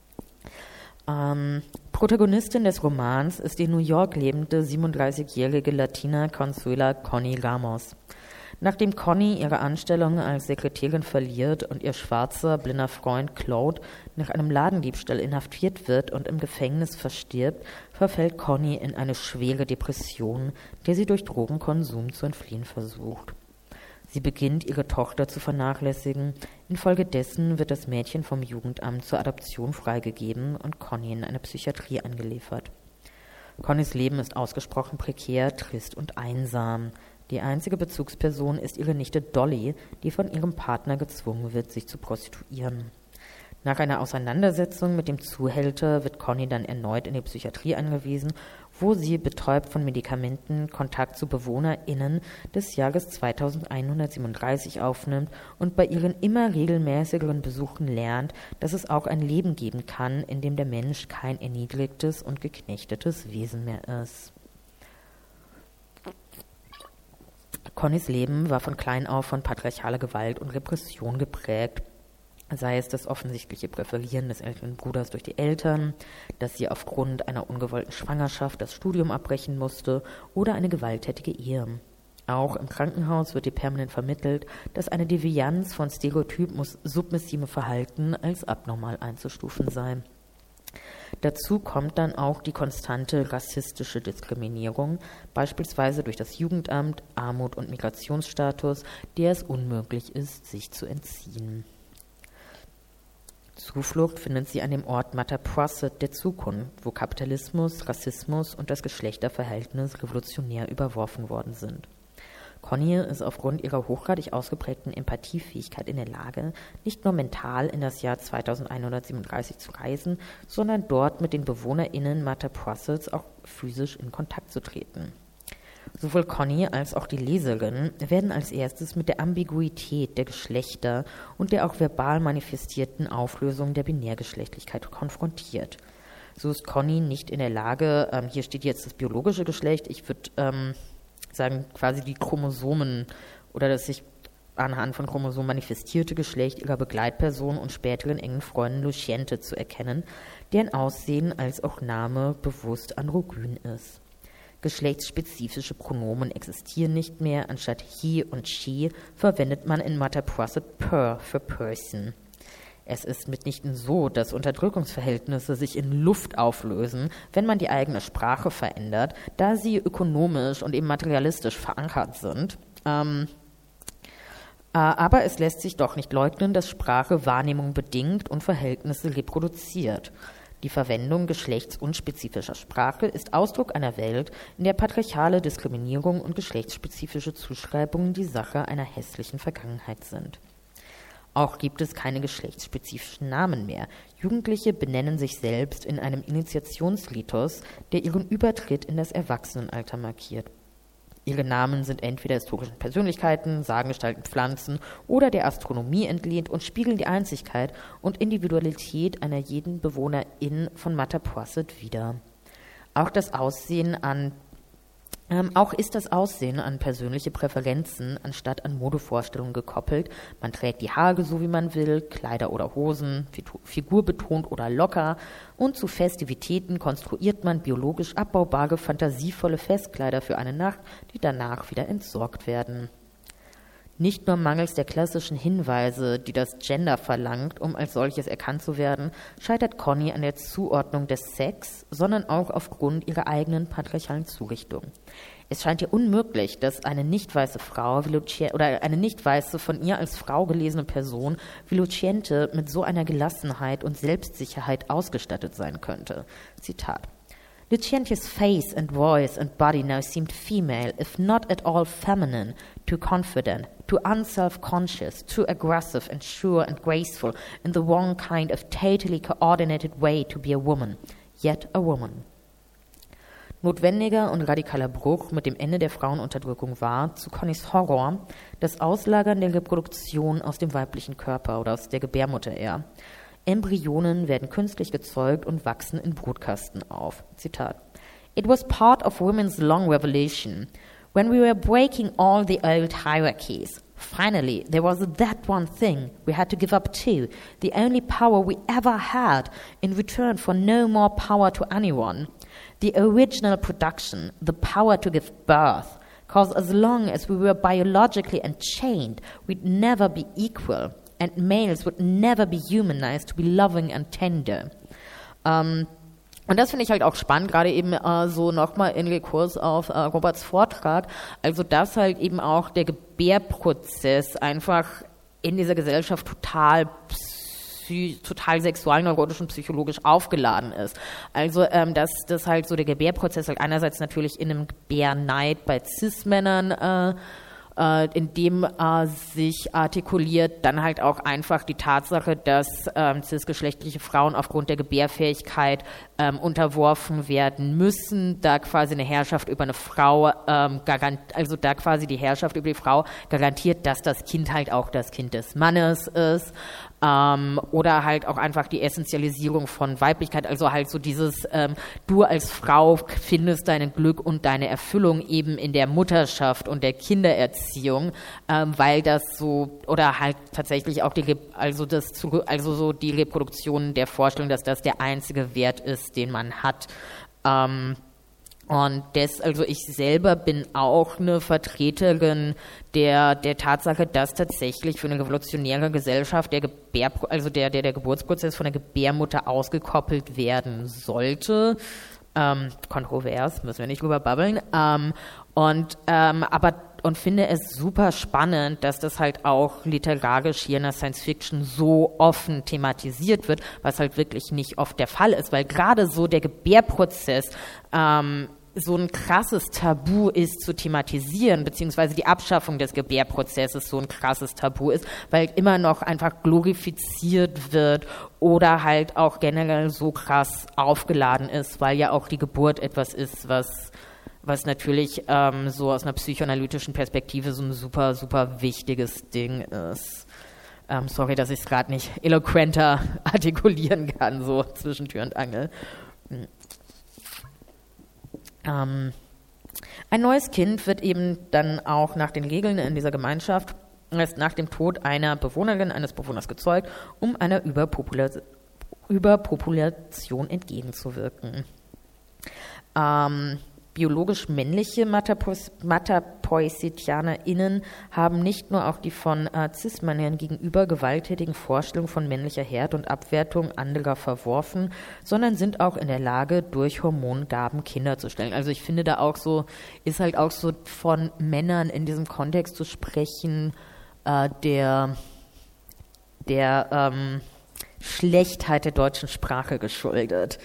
S1: Protagonistin des Romans ist die New York lebende 37-jährige Latina Consuela Connie Ramos. Nachdem Connie ihre Anstellung als Sekretärin verliert und ihr schwarzer, blinder Freund Claude nach einem Ladendiebstahl inhaftiert wird und im Gefängnis verstirbt, verfällt Connie in eine schwere Depression, der sie durch Drogenkonsum zu entfliehen versucht. Sie beginnt, ihre Tochter zu vernachlässigen. Infolgedessen wird das Mädchen vom Jugendamt zur Adoption freigegeben und Connie in eine Psychiatrie eingeliefert. Connies Leben ist ausgesprochen prekär, trist und einsam. Die einzige Bezugsperson ist ihre Nichte Dolly, die von ihrem Partner gezwungen wird, sich zu prostituieren. Nach einer Auseinandersetzung mit dem Zuhälter wird Connie dann erneut in die Psychiatrie eingewiesen, wo sie, betäubt von Medikamenten, Kontakt zu BewohnerInnen des Jahres 2137 aufnimmt und bei ihren immer regelmäßigeren Besuchen lernt, dass es auch ein Leben geben kann, in dem der Mensch kein erniedrigtes und geknechtetes Wesen mehr ist. Connies Leben war von klein auf von patriarchaler Gewalt und Repression geprägt. sei es das offensichtliche Präferieren des älteren Bruders durch die Eltern, dass sie aufgrund einer ungewollten Schwangerschaft das Studium abbrechen musste oder eine gewalttätige Ehe. Auch im Krankenhaus wird ihr permanent vermittelt, dass eine Devianz von stereotyp-submissivem Verhalten als abnormal einzustufen sei. Dazu kommt dann auch die konstante rassistische Diskriminierung, beispielsweise durch das Jugendamt, Armut und Migrationsstatus, der es unmöglich ist, sich zu entziehen. Zuflucht findet sie an dem Ort Mattapoisett der Zukunft, wo Kapitalismus, Rassismus und das Geschlechterverhältnis revolutionär überworfen worden sind. Connie ist aufgrund ihrer hochgradig ausgeprägten Empathiefähigkeit in der Lage, nicht nur mental in das Jahr 2137 zu reisen, sondern dort mit den BewohnerInnen Mattapoissetts auch physisch in Kontakt zu treten. Sowohl Connie als auch die Leserin werden als erstes mit der Ambiguität der Geschlechter und der auch verbal manifestierten Auflösung der Binärgeschlechtlichkeit konfrontiert. So ist Connie nicht in der Lage, hier steht jetzt das biologische Geschlecht, ich würde sagen quasi die Chromosomen oder das sich anhand von Chromosomen manifestierte Geschlecht ihrer Begleitperson und späteren engen Freundin Lucente zu erkennen, deren Aussehen als auch Name bewusst androgyn ist. Geschlechtsspezifische Pronomen existieren nicht mehr, anstatt he und she verwendet man in Mattapoisett per für person. Es ist mitnichten so, dass Unterdrückungsverhältnisse sich in Luft auflösen, wenn man die eigene Sprache verändert, da sie ökonomisch und eben materialistisch verankert sind. Aber es lässt sich doch nicht leugnen, dass Sprache Wahrnehmung bedingt und Verhältnisse reproduziert. Die Verwendung geschlechtsunspezifischer Sprache ist Ausdruck einer Welt, in der patriarchale Diskriminierung und geschlechtsspezifische Zuschreibungen die Sache einer hässlichen Vergangenheit sind. Auch gibt es keine geschlechtsspezifischen Namen mehr. Jugendliche benennen sich selbst in einem Initiationsritus, der ihren Übertritt in das Erwachsenenalter markiert. Ihre Namen sind entweder historischen Persönlichkeiten, Sagengestalten, Pflanzen oder der Astronomie entlehnt und spiegeln die Einzigkeit und Individualität einer jeden Bewohnerin von Mattapoisett wider. Auch ist das Aussehen an persönliche Präferenzen anstatt an Modevorstellungen gekoppelt. Man trägt die Haare so, wie man will, Kleider oder Hosen, figurbetont oder locker. Und zu Festivitäten konstruiert man biologisch abbaubare, fantasievolle Festkleider für eine Nacht, die danach wieder entsorgt werden. Nicht nur mangels der klassischen Hinweise, die das Gender verlangt, um als solches erkannt zu werden, scheitert Connie an der Zuordnung des Sex, sondern auch aufgrund ihrer eigenen patriarchalen Zurichtung. Es scheint ihr unmöglich, dass eine nicht weiße Frau oder eine nicht weiße, von ihr als Frau gelesene Person wie Lucente mit so einer Gelassenheit und Selbstsicherheit ausgestattet sein könnte. Zitat: Lucentia's face and voice and body now seemed female, if not at all feminine, too confident, too unself-conscious, too aggressive and sure and graceful in the one kind of totally coordinated way to be a woman, yet a woman. Notwendiger und radikaler Bruch mit dem Ende der Frauenunterdrückung war, zu Connies Horror, das Auslagern der Reproduktion aus dem weiblichen Körper oder aus der Gebärmutter eher. Embryonen werden künstlich gezeugt und wachsen in Brutkasten auf. Zitat: It was part of women's long revolution. When we were breaking all the old hierarchies, finally there was that one thing we had to give up too, the only power we ever had in return for no more power to anyone. The original production, the power to give birth, because as long as we were biologically unchained, we'd never be equal. And males would never be humanized to be loving and tender. Und das finde ich halt auch spannend, gerade eben so nochmal in Rekurs auf Roberts Vortrag, also dass halt eben auch der Gebärprozess einfach in dieser Gesellschaft total sexualneurotisch und psychologisch aufgeladen ist. Also dass das halt so der Gebärprozess halt einerseits natürlich in einem Gebärneid bei Cis-Männern in dem sich artikuliert, dann halt auch einfach die Tatsache, dass cisgeschlechtliche Frauen aufgrund der Gebärfähigkeit unterworfen werden müssen, da quasi eine Herrschaft über eine Frau, da quasi die Herrschaft über die Frau garantiert, dass das Kind halt auch das Kind des Mannes ist. Oder halt auch einfach die Essentialisierung von Weiblichkeit, also halt so dieses, du als Frau findest dein Glück und deine Erfüllung eben in der Mutterschaft und der Kindererziehung, weil das so, oder halt tatsächlich auch die Reproduktion der Vorstellung, dass das der einzige Wert ist, den man hat. Also ich selber bin auch eine Vertreterin der Tatsache, dass tatsächlich für eine revolutionäre Gesellschaft der Geburtsprozess von der Gebärmutter ausgekoppelt werden sollte. Kontrovers, müssen wir nicht drüber babbeln. Und finde es super spannend, dass das halt auch literarisch hier in der Science Fiction so offen thematisiert wird, was halt wirklich nicht oft der Fall ist, weil gerade so der Gebärprozess so ein krasses Tabu ist zu thematisieren, beziehungsweise die Abschaffung des Gebärprozesses so ein krasses Tabu ist, weil immer noch einfach glorifiziert wird oder halt auch generell so krass aufgeladen ist, weil ja auch die Geburt etwas ist, was natürlich so aus einer psychoanalytischen Perspektive so ein super, super wichtiges Ding ist. Sorry, dass ich es gerade nicht eloquenter artikulieren kann, so zwischen Tür und Angel. Ein neues Kind wird eben dann auch nach den Regeln in dieser Gemeinschaft erst nach dem Tod einer Bewohnerin, eines Bewohners gezeugt, um einer Überpopulation entgegenzuwirken. Biologisch männliche MetaPoesitianerInnen haben nicht nur auch die von Cis-Männern gegenüber gewalttätigen Vorstellungen von männlicher Herd und Abwertung anderer verworfen, sondern sind auch in der Lage, durch Hormongaben Kinder zu stellen. Also ich finde da auch so, ist halt auch so von Männern in diesem Kontext zu sprechen, der Schlechtheit der deutschen Sprache geschuldet.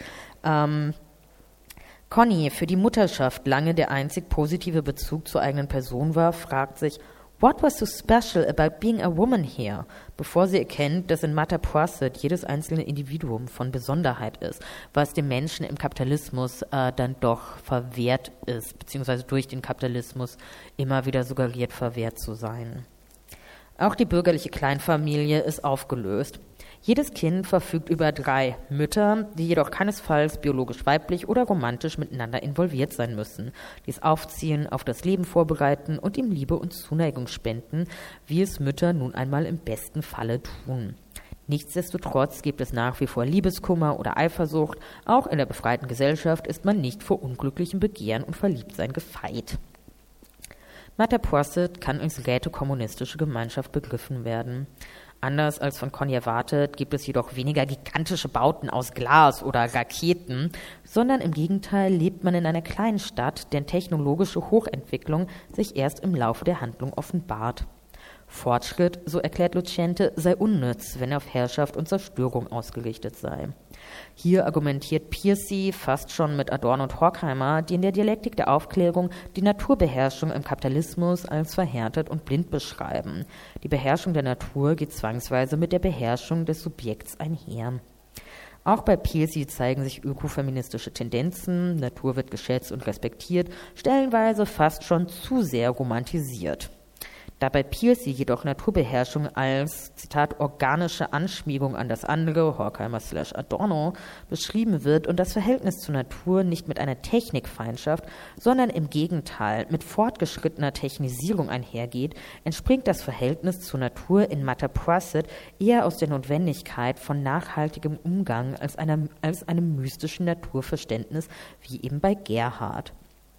S1: Connie, für die Mutterschaft lange der einzig positive Bezug zur eigenen Person war, fragt sich, what was so special about being a woman here? Bevor sie erkennt, dass in Mattapoisett jedes einzelne Individuum von Besonderheit ist, was dem Menschen im Kapitalismus dann doch verwehrt ist, beziehungsweise durch den Kapitalismus immer wieder suggeriert verwehrt zu sein. Auch die bürgerliche Kleinfamilie ist aufgelöst. Jedes Kind verfügt über 3 Mütter, die jedoch keinesfalls biologisch weiblich oder romantisch miteinander involviert sein müssen, die es aufziehen, auf das Leben vorbereiten und ihm Liebe und Zuneigung spenden, wie es Mütter nun einmal im besten Falle tun. Nichtsdestotrotz gibt es nach wie vor Liebeskummer oder Eifersucht. Auch in der befreiten Gesellschaft ist man nicht vor unglücklichem Begehren und Verliebtsein gefeit. Mattapoisett kann als rätekommunistische Gemeinschaft begriffen werden. Anders als von Connie erwartet, gibt es jedoch weniger gigantische Bauten aus Glas oder Raketen, sondern im Gegenteil lebt man in einer kleinen Stadt, deren technologische Hochentwicklung sich erst im Laufe der Handlung offenbart. Fortschritt, so erklärt Lucente, sei unnütz, wenn er auf Herrschaft und Zerstörung ausgerichtet sei. Hier argumentiert Piercy fast schon mit Adorno und Horkheimer, die in der Dialektik der Aufklärung die Naturbeherrschung im Kapitalismus als verhärtet und blind beschreiben. Die Beherrschung der Natur geht zwangsweise mit der Beherrschung des Subjekts einher. Auch bei Piercy zeigen sich ökofeministische Tendenzen, Natur wird geschätzt und respektiert, stellenweise fast schon zu sehr romantisiert. Da bei Piercy jedoch Naturbeherrschung als, Zitat, organische Anschmiegung an das andere, Horkheimer/Adorno, beschrieben wird und das Verhältnis zur Natur nicht mit einer Technikfeindschaft, sondern im Gegenteil mit fortgeschrittener Technisierung einhergeht, entspringt das Verhältnis zur Natur in Mattapoisett eher aus der Notwendigkeit von nachhaltigem Umgang als einem mystischen Naturverständnis, wie eben bei Gerhard.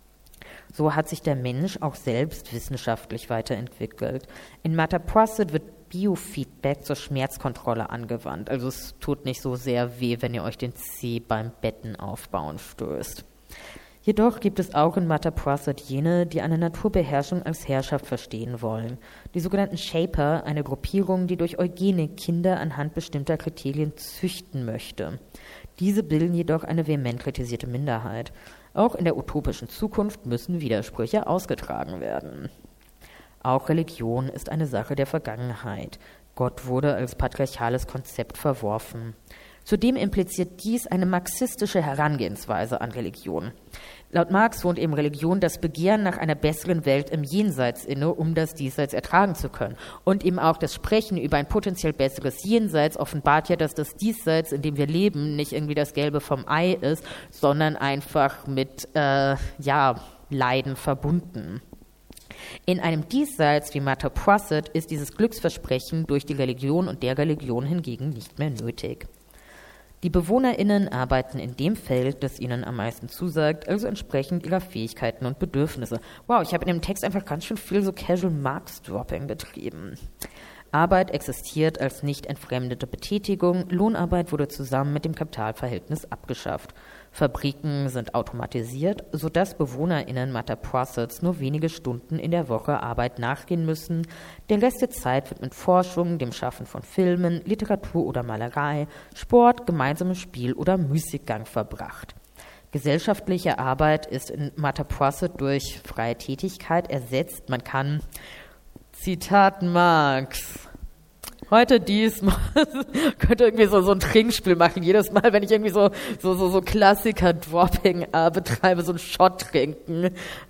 S1: So hat sich der Mensch auch selbst wissenschaftlich weiterentwickelt. In Mattapoisett wird Biofeedback zur Schmerzkontrolle angewandt. Also es tut nicht so sehr weh, wenn ihr euch den Zeh beim Betten aufbauen stößt. Jedoch gibt es auch in Mattapoisett jene, die eine Naturbeherrschung als Herrschaft verstehen wollen. Die sogenannten Shaper, eine Gruppierung, die durch Eugenik Kinder anhand bestimmter Kriterien züchten möchte. Diese bilden jedoch eine vehement kritisierte Minderheit. Auch in der utopischen Zukunft müssen Widersprüche ausgetragen werden. Auch Religion ist eine Sache der Vergangenheit. Gott wurde als patriarchales Konzept verworfen. Zudem impliziert dies eine marxistische Herangehensweise an Religion. Laut Marx wohnt eben Religion das Begehren nach einer besseren Welt im Jenseits inne, um das Diesseits ertragen zu können. Und eben auch das Sprechen über ein potenziell besseres Jenseits offenbart ja, dass das Diesseits, in dem wir leben, nicht irgendwie das Gelbe vom Ei ist, sondern einfach mit Leiden verbunden. In einem Diesseits wie Matterport ist dieses Glücksversprechen durch die Religion und der Religion hingegen nicht mehr nötig. Die BewohnerInnen arbeiten in dem Feld, das ihnen am meisten zusagt, also entsprechend ihrer Fähigkeiten und Bedürfnisse. Wow, ich habe in dem Text einfach ganz schön viel so Casual Marx-Dropping betrieben. Arbeit existiert als nicht entfremdete Betätigung, Lohnarbeit wurde zusammen mit dem Kapitalverhältnis abgeschafft. Fabriken sind automatisiert, sodass BewohnerInnen Matterports nur wenige Stunden in der Woche Arbeit nachgehen müssen. Der Rest der Zeit wird mit Forschung, dem Schaffen von Filmen, Literatur oder Malerei, Sport, gemeinsamem Spiel oder Müßiggang verbracht. Gesellschaftliche Arbeit ist in Matterport durch freie Tätigkeit ersetzt. Man kann, Zitat Marx, heute diesmal könnte irgendwie so ein Trinkspiel machen. Jedes Mal, wenn ich irgendwie so Klassiker-Dropping betreibe, so ein Shot trinken.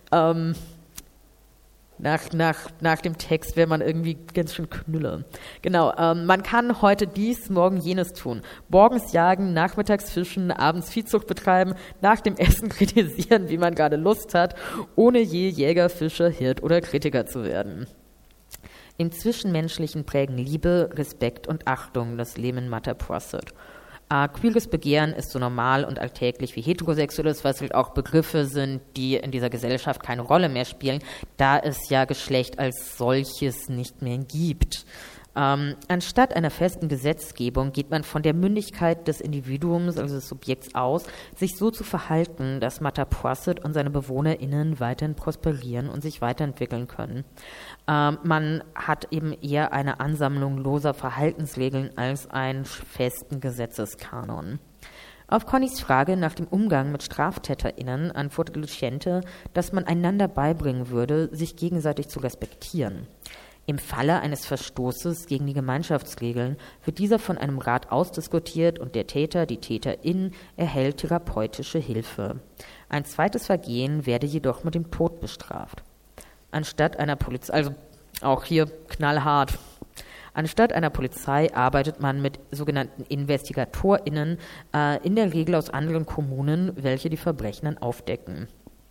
S1: Nach dem Text wäre man irgendwie ganz schön Knülle. Genau, man kann heute dies, morgen jenes tun. Morgens jagen, nachmittags fischen, abends Viehzucht betreiben, nach dem Essen kritisieren, wie man gerade Lust hat, ohne je Jäger, Fischer, Hirt oder Kritiker zu werden. Im Zwischenmenschlichen prägen Liebe, Respekt und Achtung das Leben in Matterport. Queeres Begehren ist so normal und alltäglich wie heterosexuelles, was halt auch Begriffe sind, die in dieser Gesellschaft keine Rolle mehr spielen, da es ja Geschlecht als solches nicht mehr gibt. Anstatt einer festen Gesetzgebung geht man von der Mündigkeit des Individuums, also des Subjekts aus, sich so zu verhalten, dass Matterport und seine BewohnerInnen weiterhin prosperieren und sich weiterentwickeln können. Man hat eben eher eine Ansammlung loser Verhaltensregeln als einen festen Gesetzeskanon. Auf Connys Frage nach dem Umgang mit StraftäterInnen antwortet Lucente, dass man einander beibringen würde, sich gegenseitig zu respektieren. Im Falle eines Verstoßes gegen die Gemeinschaftsregeln wird dieser von einem Rat ausdiskutiert und der Täter, die Täterin, erhält therapeutische Hilfe. Ein zweites Vergehen werde jedoch mit dem Tod bestraft. Anstatt einer Polizei, also auch hier knallhart, anstatt einer Polizei arbeitet man mit sogenannten InvestigatorInnen, in der Regel aus anderen Kommunen, welche die Verbrechen dann aufdecken.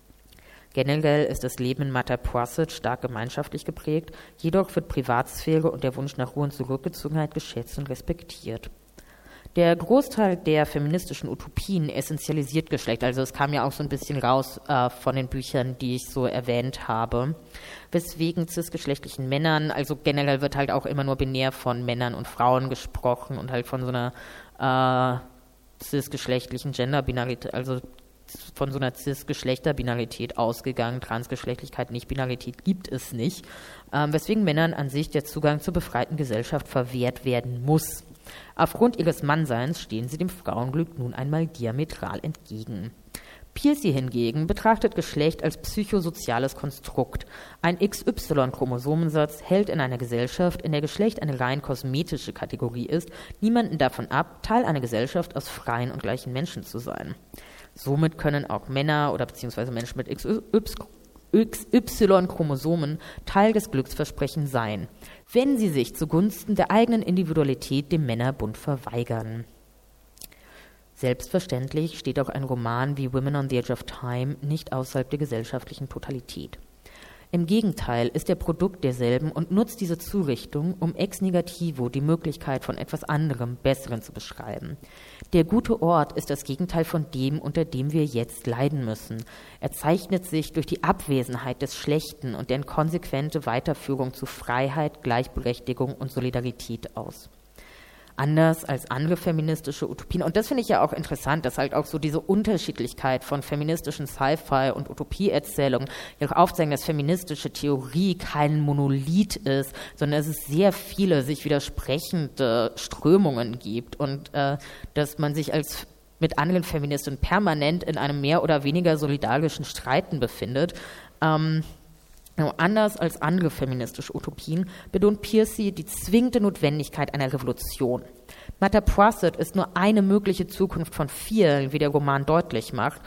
S1: Generell ist das Leben in Matterport stark gemeinschaftlich geprägt, jedoch wird Privatsphäre und der Wunsch nach Ruhe und Zurückgezogenheit geschätzt und respektiert. Der Großteil der feministischen Utopien essentialisiert Geschlecht, also es kam ja auch so ein bisschen raus von den Büchern, die ich so erwähnt habe, weswegen cisgeschlechtlichen Männern, also generell wird halt auch immer nur binär von Männern und Frauen gesprochen und halt von so einer cisgeschlechtlichen Genderbinarität, also von so einer Cis-Geschlechterbinarität ausgegangen. Transgeschlechtlichkeit, Nicht-Binarität gibt es nicht, weswegen Männern an sich der Zugang zur befreiten Gesellschaft verwehrt werden muss. Aufgrund ihres Mannseins stehen sie dem Frauenglück nun einmal diametral entgegen. Pearcey hingegen betrachtet Geschlecht als psychosoziales Konstrukt. Ein XY-Chromosomensatz hält in einer Gesellschaft, in der Geschlecht eine rein kosmetische Kategorie ist, niemanden davon ab, Teil einer Gesellschaft aus freien und gleichen Menschen zu sein. Somit können auch Männer oder beziehungsweise Menschen mit XY-Chromosomen Teil des Glücksversprechens sein, wenn sie sich zugunsten der eigenen Individualität dem Männerbund verweigern. Selbstverständlich steht auch ein Roman wie Women on the Edge of Time nicht außerhalb der gesellschaftlichen Totalität. Im Gegenteil ist er Produkt derselben und nutzt diese Zurichtung, um ex negativo die Möglichkeit von etwas anderem, Besseren zu beschreiben. Der gute Ort ist das Gegenteil von dem, unter dem wir jetzt leiden müssen. Er zeichnet sich durch die Abwesenheit des Schlechten und deren konsequente Weiterführung zu Freiheit, Gleichberechtigung und Solidarität aus. Anders als andere feministische Utopien. Und das finde ich ja auch interessant, dass halt auch so diese Unterschiedlichkeit von feministischen Sci-Fi und Utopieerzählungen ja auch aufzeigen, dass feministische Theorie kein Monolith ist, sondern dass es sehr viele sich widersprechende Strömungen gibt und dass man sich als mit anderen Feministinnen permanent in einem mehr oder weniger solidarischen Streiten befindet. Anders als andere feministische Utopien betont Piercy die zwingende Notwendigkeit einer Revolution. Matterport ist nur eine mögliche Zukunft von vielen, wie der Roman deutlich macht,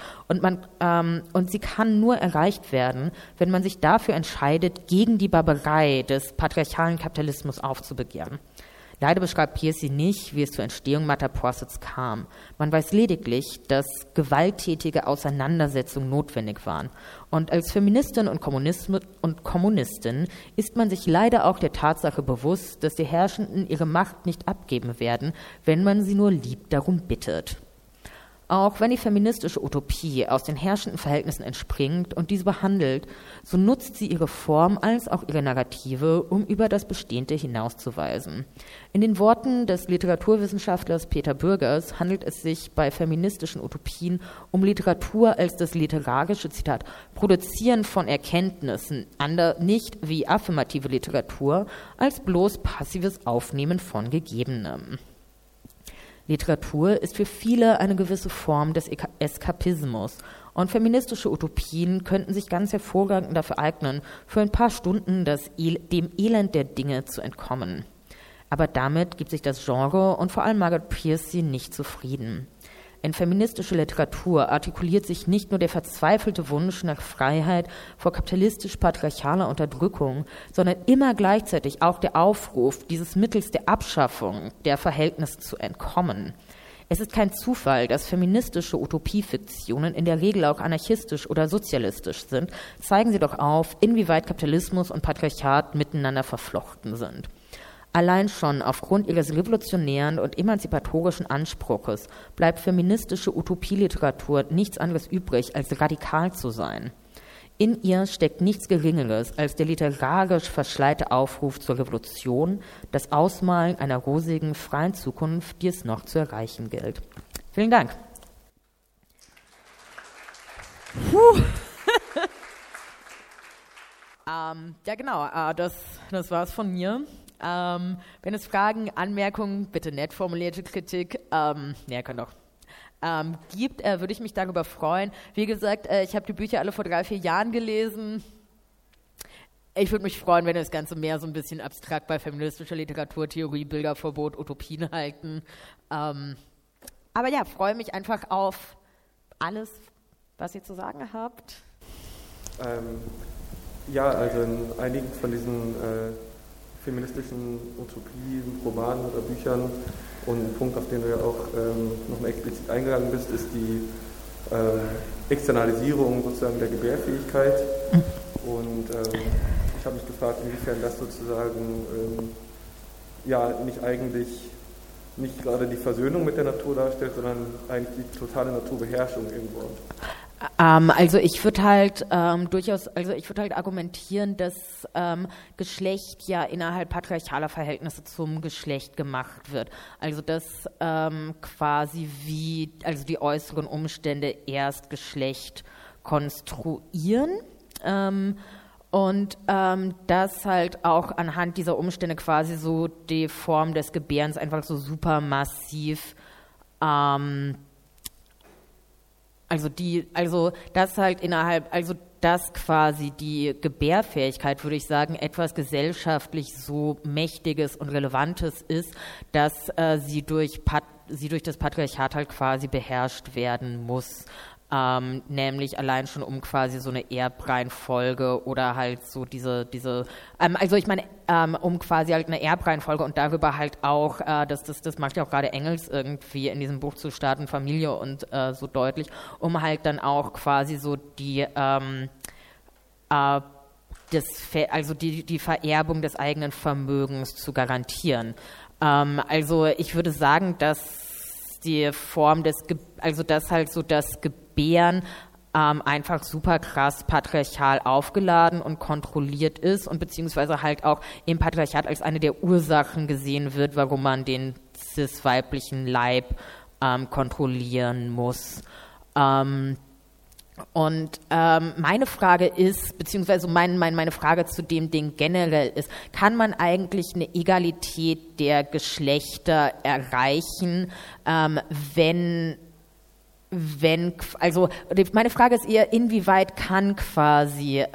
S1: und sie kann nur erreicht werden, wenn man sich dafür entscheidet, gegen die Barbarei des patriarchalen Kapitalismus aufzubegehren. Leider beschreibt Piercy nicht, wie es zur Entstehung Matterports kam. Man weiß lediglich, dass gewalttätige Auseinandersetzungen notwendig waren. Und als Feministin und Kommunistin ist man sich leider auch der Tatsache bewusst, dass die Herrschenden ihre Macht nicht abgeben werden, wenn man sie nur lieb darum bittet. Auch wenn die feministische Utopie aus den herrschenden Verhältnissen entspringt und diese behandelt, so nutzt sie ihre Form als auch ihre Narrative, um über das Bestehende hinauszuweisen. In den Worten des Literaturwissenschaftlers Peter Bürgers handelt es sich bei feministischen Utopien um Literatur als das literarische, Zitat, Produzieren von Erkenntnissen, nicht wie affirmative Literatur, als bloß passives Aufnehmen von Gegebenem. Literatur ist für viele eine gewisse Form des Eskapismus und feministische Utopien könnten sich ganz hervorragend dafür eignen, für ein paar Stunden dem Elend der Dinge zu entkommen. Aber damit gibt sich das Genre und vor allem Margaret Piercy nicht zufrieden. In feministischer Literatur artikuliert sich nicht nur der verzweifelte Wunsch nach Freiheit vor kapitalistisch-patriarchaler Unterdrückung, sondern immer gleichzeitig auch der Aufruf, dieses mittels der Abschaffung der Verhältnisse zu entkommen. Es ist kein Zufall, dass feministische Utopiefiktionen in der Regel auch anarchistisch oder sozialistisch sind, zeigen sie doch auf, inwieweit Kapitalismus und Patriarchat miteinander verflochten sind. Allein schon aufgrund ihres revolutionären und emanzipatorischen Anspruches bleibt feministische Utopieliteratur nichts anderes übrig, als radikal zu sein. In ihr steckt nichts Geringeres als der literarisch verschleite Aufruf zur Revolution, das Ausmalen einer rosigen, freien Zukunft, die es noch zu erreichen gilt. Vielen Dank. Ja, genau, das war's von mir. Wenn es Fragen, Anmerkungen, bitte nett formulierte Kritik, kann doch, gibt, würde ich mich darüber freuen. Wie gesagt, ich habe die Bücher alle vor 3-4 Jahren gelesen. Ich würde mich freuen, wenn wir das Ganze mehr so ein bisschen abstrakt bei feministischer Literatur, Theorie, Bilderverbot, Utopien halten. Aber ja, freue mich einfach auf alles, was ihr zu sagen habt.
S2: Ja, also in einigen von diesen feministischen Utopien, Romanen oder Büchern und ein Punkt, auf den du ja auch nochmal explizit eingegangen bist, ist die Externalisierung sozusagen der Gebärfähigkeit. Und ich habe mich gefragt, inwiefern das sozusagen nicht gerade die Versöhnung mit der Natur darstellt, sondern eigentlich die totale Naturbeherrschung irgendwo.
S1: Also ich würde halt argumentieren, dass Geschlecht ja innerhalb patriarchaler Verhältnisse zum Geschlecht gemacht wird. Also dass quasi die äußeren Umstände erst Geschlecht konstruieren und dass halt auch anhand dieser Umstände quasi so die Form des Gebärens einfach so supermassiv dass quasi die Gebärfähigkeit, würde ich sagen, etwas gesellschaftlich so Mächtiges und Relevantes ist, dass sie durch das Patriarchat halt quasi beherrscht werden muss. Nämlich allein schon um quasi so eine Erbreihenfolge oder halt so um quasi halt eine Erbreihenfolge und darüber halt auch, das macht ja auch gerade Engels irgendwie in diesem Buch zu Staat und Familie und so deutlich, um halt dann auch quasi so die Vererbung des eigenen Vermögens zu garantieren. Also ich würde sagen, dass die Form das Gebären einfach super krass patriarchal aufgeladen und kontrolliert ist und beziehungsweise halt auch im Patriarchat als eine der Ursachen gesehen wird, warum man den cis-weiblichen Leib kontrollieren muss. Und meine Frage ist, beziehungsweise meine Frage zu dem Ding generell ist, kann man eigentlich eine Egalität der Geschlechter erreichen, wenn meine Frage ist eher, inwieweit kann quasi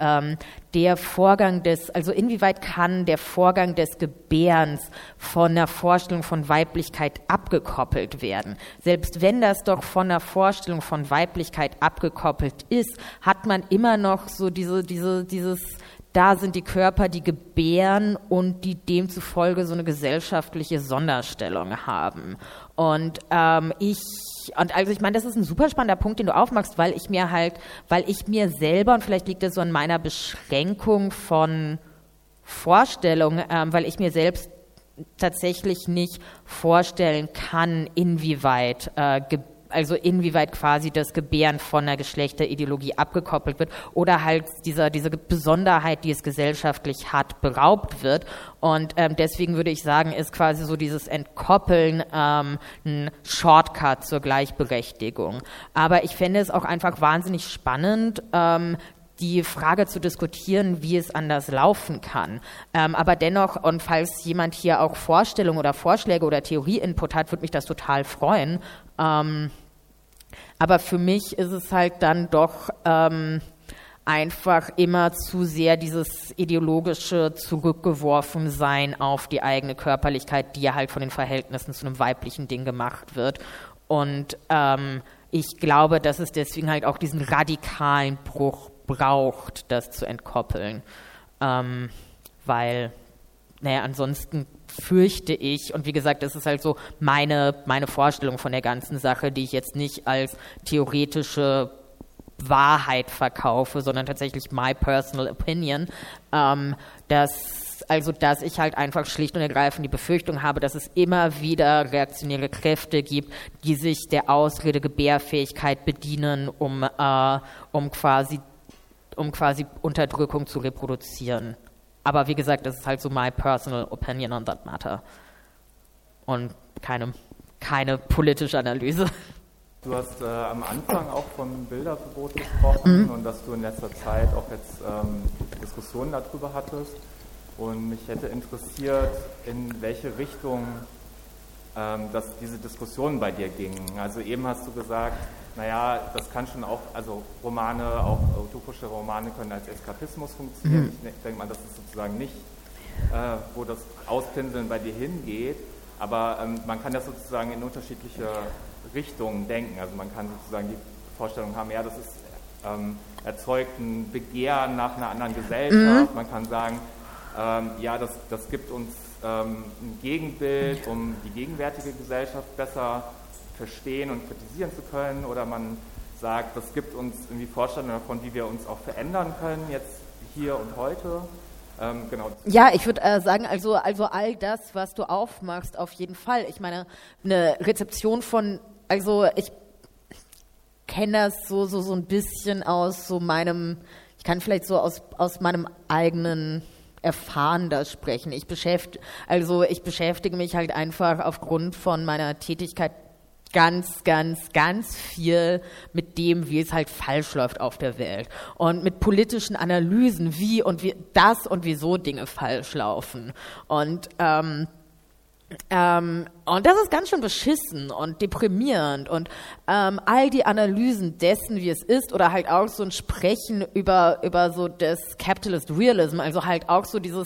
S1: inwieweit kann der Vorgang des Gebärens von einer Vorstellung von Weiblichkeit abgekoppelt werden? Selbst wenn das doch von einer Vorstellung von Weiblichkeit abgekoppelt ist, hat man immer noch so dieses, da sind die Körper, die gebären und die demzufolge so eine gesellschaftliche Sonderstellung haben. Und ich meine, das ist ein super spannender Punkt, den du aufmachst, weil ich mir selber, und vielleicht liegt das so an meiner Beschränkung von Vorstellung, weil ich mir selbst tatsächlich nicht vorstellen kann, inwieweit quasi das Gebären von einer Geschlechterideologie abgekoppelt wird oder halt diese Besonderheit, die es gesellschaftlich hat, beraubt wird. Und deswegen würde ich sagen, ist quasi so dieses Entkoppeln ein Shortcut zur Gleichberechtigung. Aber ich fände es auch einfach wahnsinnig spannend, die Frage zu diskutieren, wie es anders laufen kann. Aber dennoch, und falls jemand hier auch Vorstellungen oder Vorschläge oder Theorie-Input hat, würde mich das total freuen. Aber für mich ist es halt dann doch einfach immer zu sehr dieses ideologische Zurückgeworfensein auf die eigene Körperlichkeit, die ja halt von den Verhältnissen zu einem weiblichen Ding gemacht wird. Und ich glaube, dass es deswegen halt auch diesen radikalen Bruch braucht, das zu entkoppeln. Weil, ansonsten fürchte ich, und wie gesagt, das ist halt so meine Vorstellung von der ganzen Sache, die ich jetzt nicht als theoretische Wahrheit verkaufe, sondern tatsächlich my personal opinion, dass ich halt einfach schlicht und ergreifend die Befürchtung habe, dass es immer wieder reaktionäre Kräfte gibt, die sich der Ausrede Gebärfähigkeit bedienen, um quasi Unterdrückung zu reproduzieren. Aber wie gesagt, das ist halt so my personal opinion on that matter. Und keine politische Analyse.
S3: Du hast am Anfang auch vom Bilderverbot gesprochen und dass du in letzter Zeit auch jetzt Diskussionen darüber hattest. Und mich hätte interessiert, in welche Richtung dass diese Diskussionen bei dir gingen. Also eben hast du gesagt, das kann schon auch, also Romane, auch utopische Romane können als Eskapismus funktionieren. Ich denke mal, das ist sozusagen nicht, wo das Auspinseln bei dir hingeht, aber man kann das sozusagen in unterschiedliche Richtungen denken. Also man kann sozusagen die Vorstellung haben, das ist erzeugt ein Begehren nach einer anderen Gesellschaft. Man kann sagen, das gibt uns ein Gegenbild, um die gegenwärtige Gesellschaft besser verstehen und kritisieren zu können, oder man sagt, das gibt uns irgendwie Vorstellungen davon, wie wir uns auch verändern können, jetzt hier und heute. Genau.
S1: Ja, ich würde sagen, also all das, was du aufmachst, auf jeden Fall. Ich meine, eine Rezeption ich kenne das so ein bisschen aus so ich kann vielleicht so aus meinem eigenen Erfahren das sprechen. Ich beschäftige mich halt einfach aufgrund von meiner Tätigkeit ganz, ganz, ganz viel mit dem, wie es halt falsch läuft auf der Welt und mit politischen Analysen, wie wieso Dinge falsch laufen. Und das ist ganz schön beschissen und deprimierend und all die Analysen dessen, wie es ist, oder halt auch so ein Sprechen über so das Capitalist Realism, also halt auch so dieses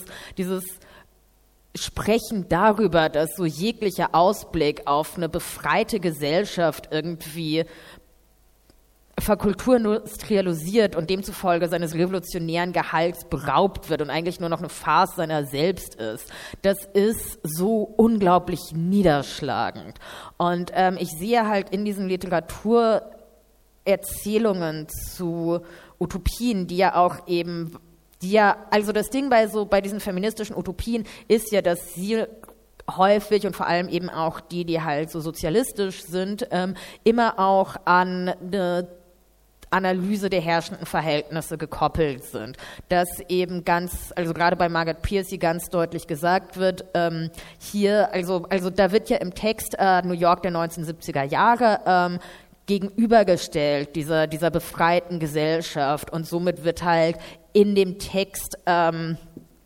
S1: Sprechen darüber, dass so jeglicher Ausblick auf eine befreite Gesellschaft irgendwie verkulturindustrialisiert und demzufolge seines revolutionären Gehalts beraubt wird und eigentlich nur noch eine Farce seiner selbst ist. Das ist so unglaublich niederschlagend. Und ich sehe halt in diesen Literaturerzählungen zu Utopien, also das Ding bei diesen feministischen Utopien ist ja, dass sie häufig und vor allem eben auch die halt so sozialistisch sind, immer auch an eine Analyse der herrschenden Verhältnisse gekoppelt sind. Dass eben gerade bei Margaret Pearcey ganz deutlich gesagt wird, da wird ja im Text New York der 1970er Jahre gegenübergestellt, dieser befreiten Gesellschaft, und somit wird halt in dem Text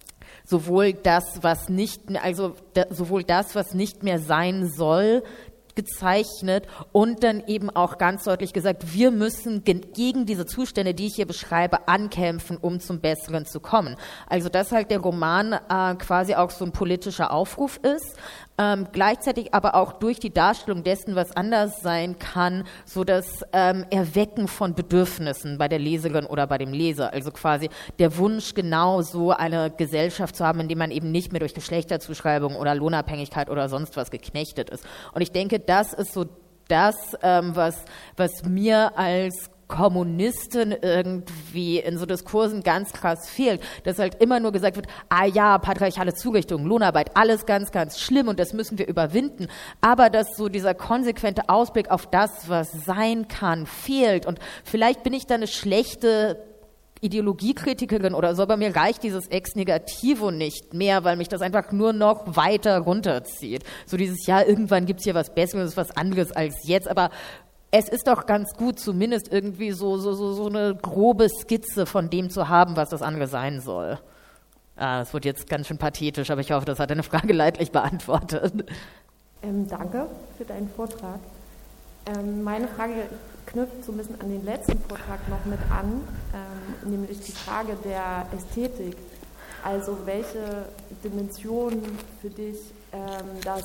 S1: sowohl das, was nicht mehr sein soll, gezeichnet und dann eben auch ganz deutlich gesagt, wir müssen gegen diese Zustände, die ich hier beschreibe, ankämpfen, um zum Besseren zu kommen. Also dass halt der Roman quasi auch so ein politischer Aufruf ist, gleichzeitig aber auch durch die Darstellung dessen, was anders sein kann, so das Erwecken von Bedürfnissen bei der Leserin oder bei dem Leser. Also quasi der Wunsch, genau so eine Gesellschaft zu haben, in der man eben nicht mehr durch Geschlechterzuschreibung oder Lohnabhängigkeit oder sonst was geknechtet ist. Und ich denke, das ist so das, was mir als Kommunistin irgendwie in so Diskursen ganz krass fehlt, dass halt immer nur gesagt wird, ja, patriarchale Zurichtung, Lohnarbeit, alles ganz, ganz schlimm und das müssen wir überwinden, aber dass so dieser konsequente Ausblick auf das, was sein kann, fehlt und vielleicht bin ich da eine schlechte Ideologiekritikerin oder so, aber mir reicht dieses Ex Negativo nicht mehr, weil mich das einfach nur noch weiter runterzieht. So dieses, ja, irgendwann gibt's hier was Besseres, was anderes als jetzt, aber es ist doch ganz gut, zumindest irgendwie so eine grobe Skizze von dem zu haben, was das andere sein soll. Das wird jetzt ganz schön pathetisch, aber ich hoffe, das hat deine Frage leidlich beantwortet.
S4: Danke für deinen Vortrag. Meine Frage knüpft so ein bisschen an den letzten Vortrag noch mit an, nämlich die Frage der Ästhetik. Also welche Dimension für dich das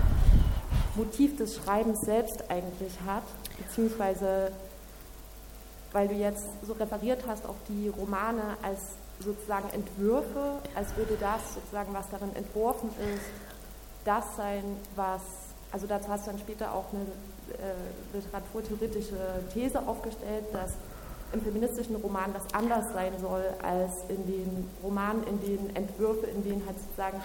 S4: Motiv des Schreibens selbst eigentlich hat, beziehungsweise weil du jetzt so referiert hast auf die Romane als sozusagen Entwürfe, als würde das sozusagen, was darin entworfen ist, das sein, was, also dazu hast du dann später auch eine literaturtheoretische These aufgestellt, dass im feministischen Roman das anders sein soll als in den Romanen, in denen Entwürfe, in denen halt sozusagen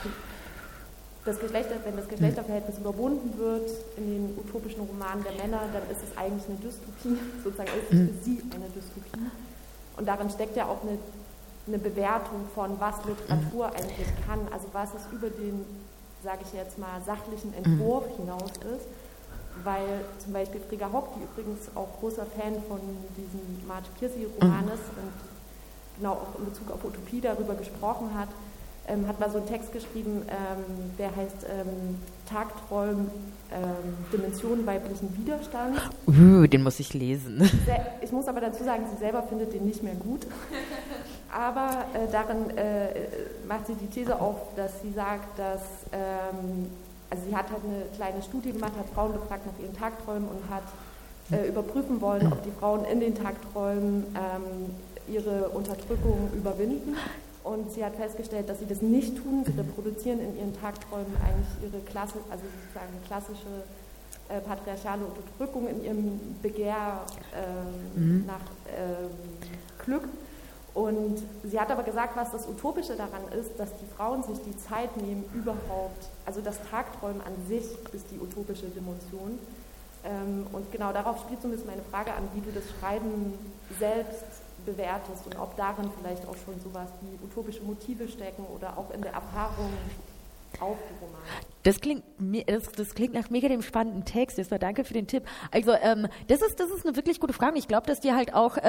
S4: wenn das Geschlechterverhältnis überwunden wird in den utopischen Romanen der Männer, dann ist es eigentlich eine Dystopie, sozusagen ist es für sie eine Dystopie. Und darin steckt ja auch eine Bewertung von, was Literatur eigentlich kann, also was es über den, sage ich jetzt mal, sachlichen Entwurf hinaus ist, weil zum Beispiel Frigga Hock, die übrigens auch großer Fan von diesem Marge Piercy-Roman ist und genau auch in Bezug auf Utopie darüber gesprochen hat, hat mal so einen Text geschrieben, der heißt Tagträumen, Dimensionen weiblichen Widerstands.
S1: Den muss ich lesen.
S4: Ich muss aber dazu sagen, sie selber findet den nicht mehr gut. Aber darin macht sie die These auf, dass sie sagt, dass, also sie hat halt eine kleine Studie gemacht, hat Frauen gefragt nach ihren Tagträumen und hat überprüfen wollen, ob die Frauen in den Tagträumen ihre Unterdrückung überwinden. Und sie hat festgestellt, dass sie das nicht tun. Sie reproduzieren in ihren Tagträumen eigentlich ihre klassische patriarchale Unterdrückung in ihrem Begehr nach Glück. Und sie hat aber gesagt, was das Utopische daran ist, dass die Frauen sich die Zeit nehmen, überhaupt, also das Tagträumen an sich ist die utopische Dimension. Und genau darauf spielt so ein bisschen meine Frage an, wie du das Schreiben selbst bewertest und ob darin vielleicht auch schon sowas wie utopische Motive stecken oder auch in der Erfahrung auf die Romane.
S1: Das klingt nach mega dem spannenden Text. Erstmal danke für den Tipp. Also das ist eine wirklich gute Frage. Ich glaube, dass die halt auch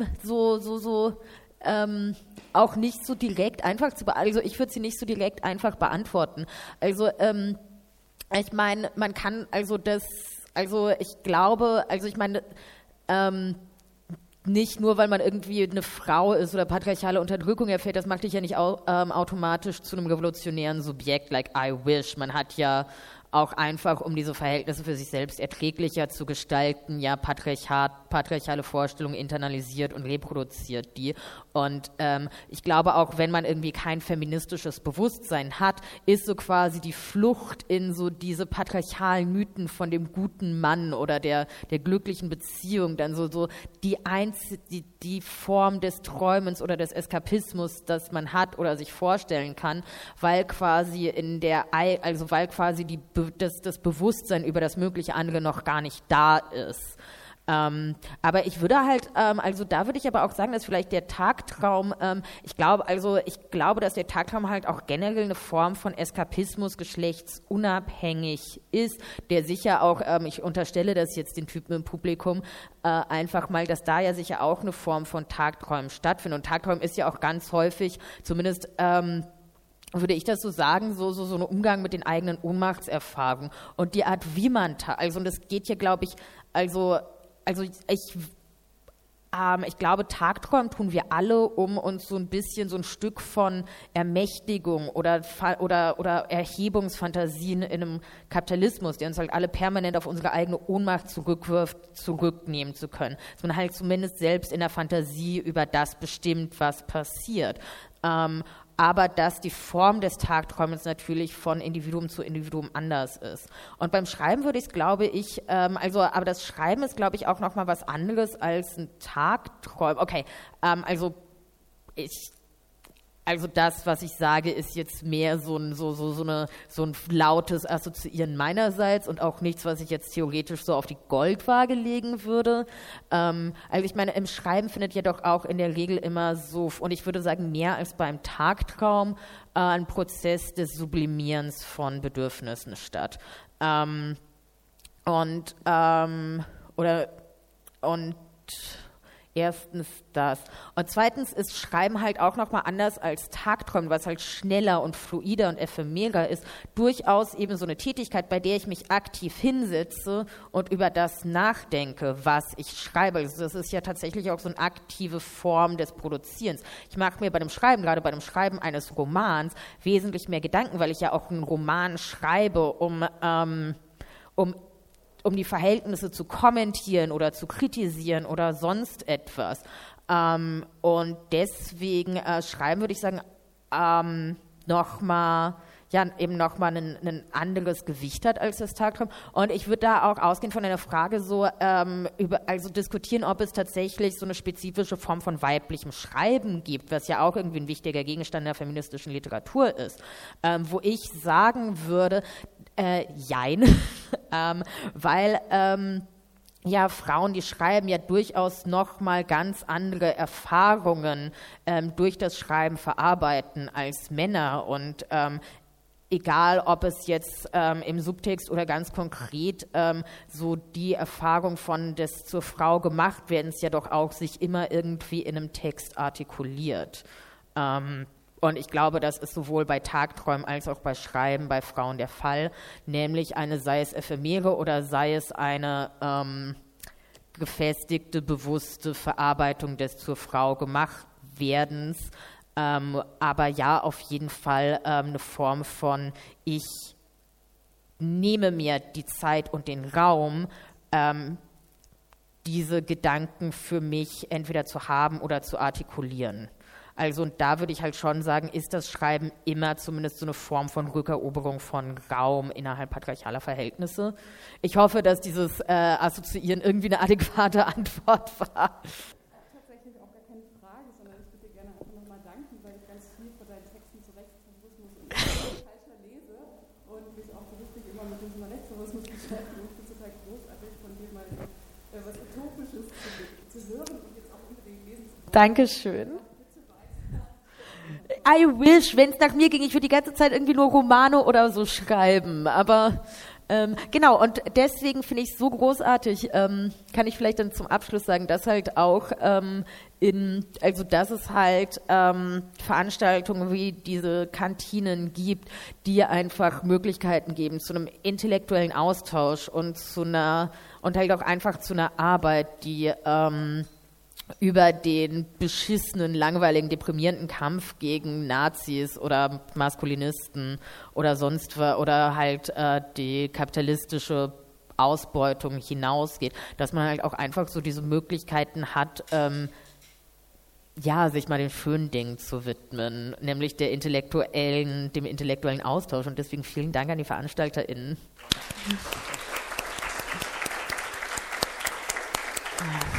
S1: auch nicht so direkt einfach also ich würde sie nicht so direkt einfach beantworten. Also ich meine, man kann nicht nur, weil man irgendwie eine Frau ist oder patriarchale Unterdrückung erfährt, das macht dich ja nicht automatisch zu einem revolutionären Subjekt, like I wish. Man hat ja auch einfach, um diese Verhältnisse für sich selbst erträglicher zu gestalten, ja patriarchale Vorstellungen internalisiert und reproduziert die. Und ich glaube auch, wenn man irgendwie kein feministisches Bewusstsein hat, ist so quasi die Flucht in so diese patriarchalen Mythen von dem guten Mann oder der glücklichen Beziehung dann so die Form des Träumens oder des Eskapismus, das man hat oder sich vorstellen kann, weil quasi das Bewusstsein über das mögliche andere noch gar nicht da ist. Aber ich würde halt, da würde ich aber auch sagen, dass vielleicht der Tagtraum, ich glaube, dass der Tagtraum halt auch generell eine Form von Eskapismus geschlechtsunabhängig ist, der sicher auch, ich unterstelle das jetzt den Typen im Publikum, einfach mal, dass da ja sicher auch eine Form von Tagträumen stattfindet. Und Tagträumen ist ja auch ganz häufig, zumindest würde ich das so sagen, so ein Umgang mit den eigenen Ohnmachtserfahrungen und die Art, wie man, und das geht hier, glaube ich, ich glaube, Tagträumen tun wir alle, um uns so ein bisschen so ein Stück von Ermächtigung oder Erhebungsfantasien in einem Kapitalismus, der uns halt alle permanent auf unsere eigene Ohnmacht zurückwirft, zurücknehmen zu können. Dass man halt zumindest selbst in der Fantasie über das bestimmt, was passiert. Aber dass die Form des Tagträumens natürlich von Individuum zu Individuum anders ist. Und beim Schreiben würde ich es, glaube ich, aber das Schreiben ist, glaube ich, auch nochmal was anderes als ein Tagträumen. Okay, das, was ich sage, ist jetzt mehr so ein lautes Assoziieren meinerseits und auch nichts, was ich jetzt theoretisch so auf die Goldwaage legen würde. Ich meine, im Schreiben findet ja doch auch in der Regel immer so, und ich würde sagen, mehr als beim Tagtraum, ein Prozess des Sublimierens von Bedürfnissen statt. Erstens das. Und zweitens ist Schreiben halt auch nochmal anders als Tagträumen, was halt schneller und fluider und ephemerer ist, durchaus eben so eine Tätigkeit, bei der ich mich aktiv hinsetze und über das nachdenke, was ich schreibe. Also das ist ja tatsächlich auch so eine aktive Form des Produzierens. Ich mache mir bei dem Schreiben, gerade bei dem Schreiben eines Romans, wesentlich mehr Gedanken, weil ich ja auch einen Roman schreibe, um die Verhältnisse zu kommentieren oder zu kritisieren oder sonst etwas. Und deswegen Schreiben, würde ich sagen, nochmal ein anderes Gewicht hat als das Tagtraum. Und ich würde da auch ausgehen von einer Frage diskutieren, ob es tatsächlich so eine spezifische Form von weiblichem Schreiben gibt, was ja auch irgendwie ein wichtiger Gegenstand der feministischen Literatur ist. Wo ich sagen würde, jein, weil Frauen, die schreiben, ja durchaus nochmal ganz andere Erfahrungen durch das Schreiben verarbeiten als Männer und egal, ob es jetzt im Subtext oder ganz konkret so die Erfahrung von des zur Frau gemacht werdens ja doch auch sich immer irgendwie in einem Text artikuliert. Und ich glaube, das ist sowohl bei Tagträumen als auch bei Schreiben bei Frauen der Fall, nämlich sei es ephemere oder sei es eine gefestigte, bewusste Verarbeitung des zur Frau gemacht werdens, aber ja, auf jeden Fall eine Form von ich nehme mir die Zeit und den Raum, diese Gedanken für mich entweder zu haben oder zu artikulieren. Also und da würde ich halt schon sagen, ist das Schreiben immer zumindest so eine Form von Rückeroberung von Raum innerhalb patriarchaler Verhältnisse. Ich hoffe, dass dieses Assoziieren irgendwie eine adäquate Antwort war.
S5: Tatsächlich auch gar keine Frage, sondern ich würde dir gerne einfach nochmal danken, weil ich ganz viel von deinen Texten zu Rechtsterrorismus und falscher lese und mich auch beruflich immer mit diesem Rechtsterrorismus beschäftige. Ich finde es total großartig, von dir mal was Utopisches zu hören und jetzt auch unbedingt lesen zu wollen.
S1: Dankeschön. I wish, wenn es nach mir ging, ich würde die ganze Zeit irgendwie nur Romane oder so schreiben, aber genau, und deswegen finde ich es so großartig, kann ich vielleicht dann zum Abschluss sagen, dass halt auch dass es halt Veranstaltungen wie diese Kantinen gibt, die einfach Möglichkeiten geben zu einem intellektuellen Austausch und halt auch einfach zu einer Arbeit, die über den beschissenen, langweiligen, deprimierenden Kampf gegen Nazis oder Maskulinisten oder sonst was oder halt die kapitalistische Ausbeutung hinausgeht, dass man halt auch einfach so diese Möglichkeiten hat, sich mal den schönen Dingen zu widmen, nämlich dem intellektuellen Austausch. Und deswegen vielen Dank an die VeranstalterInnen.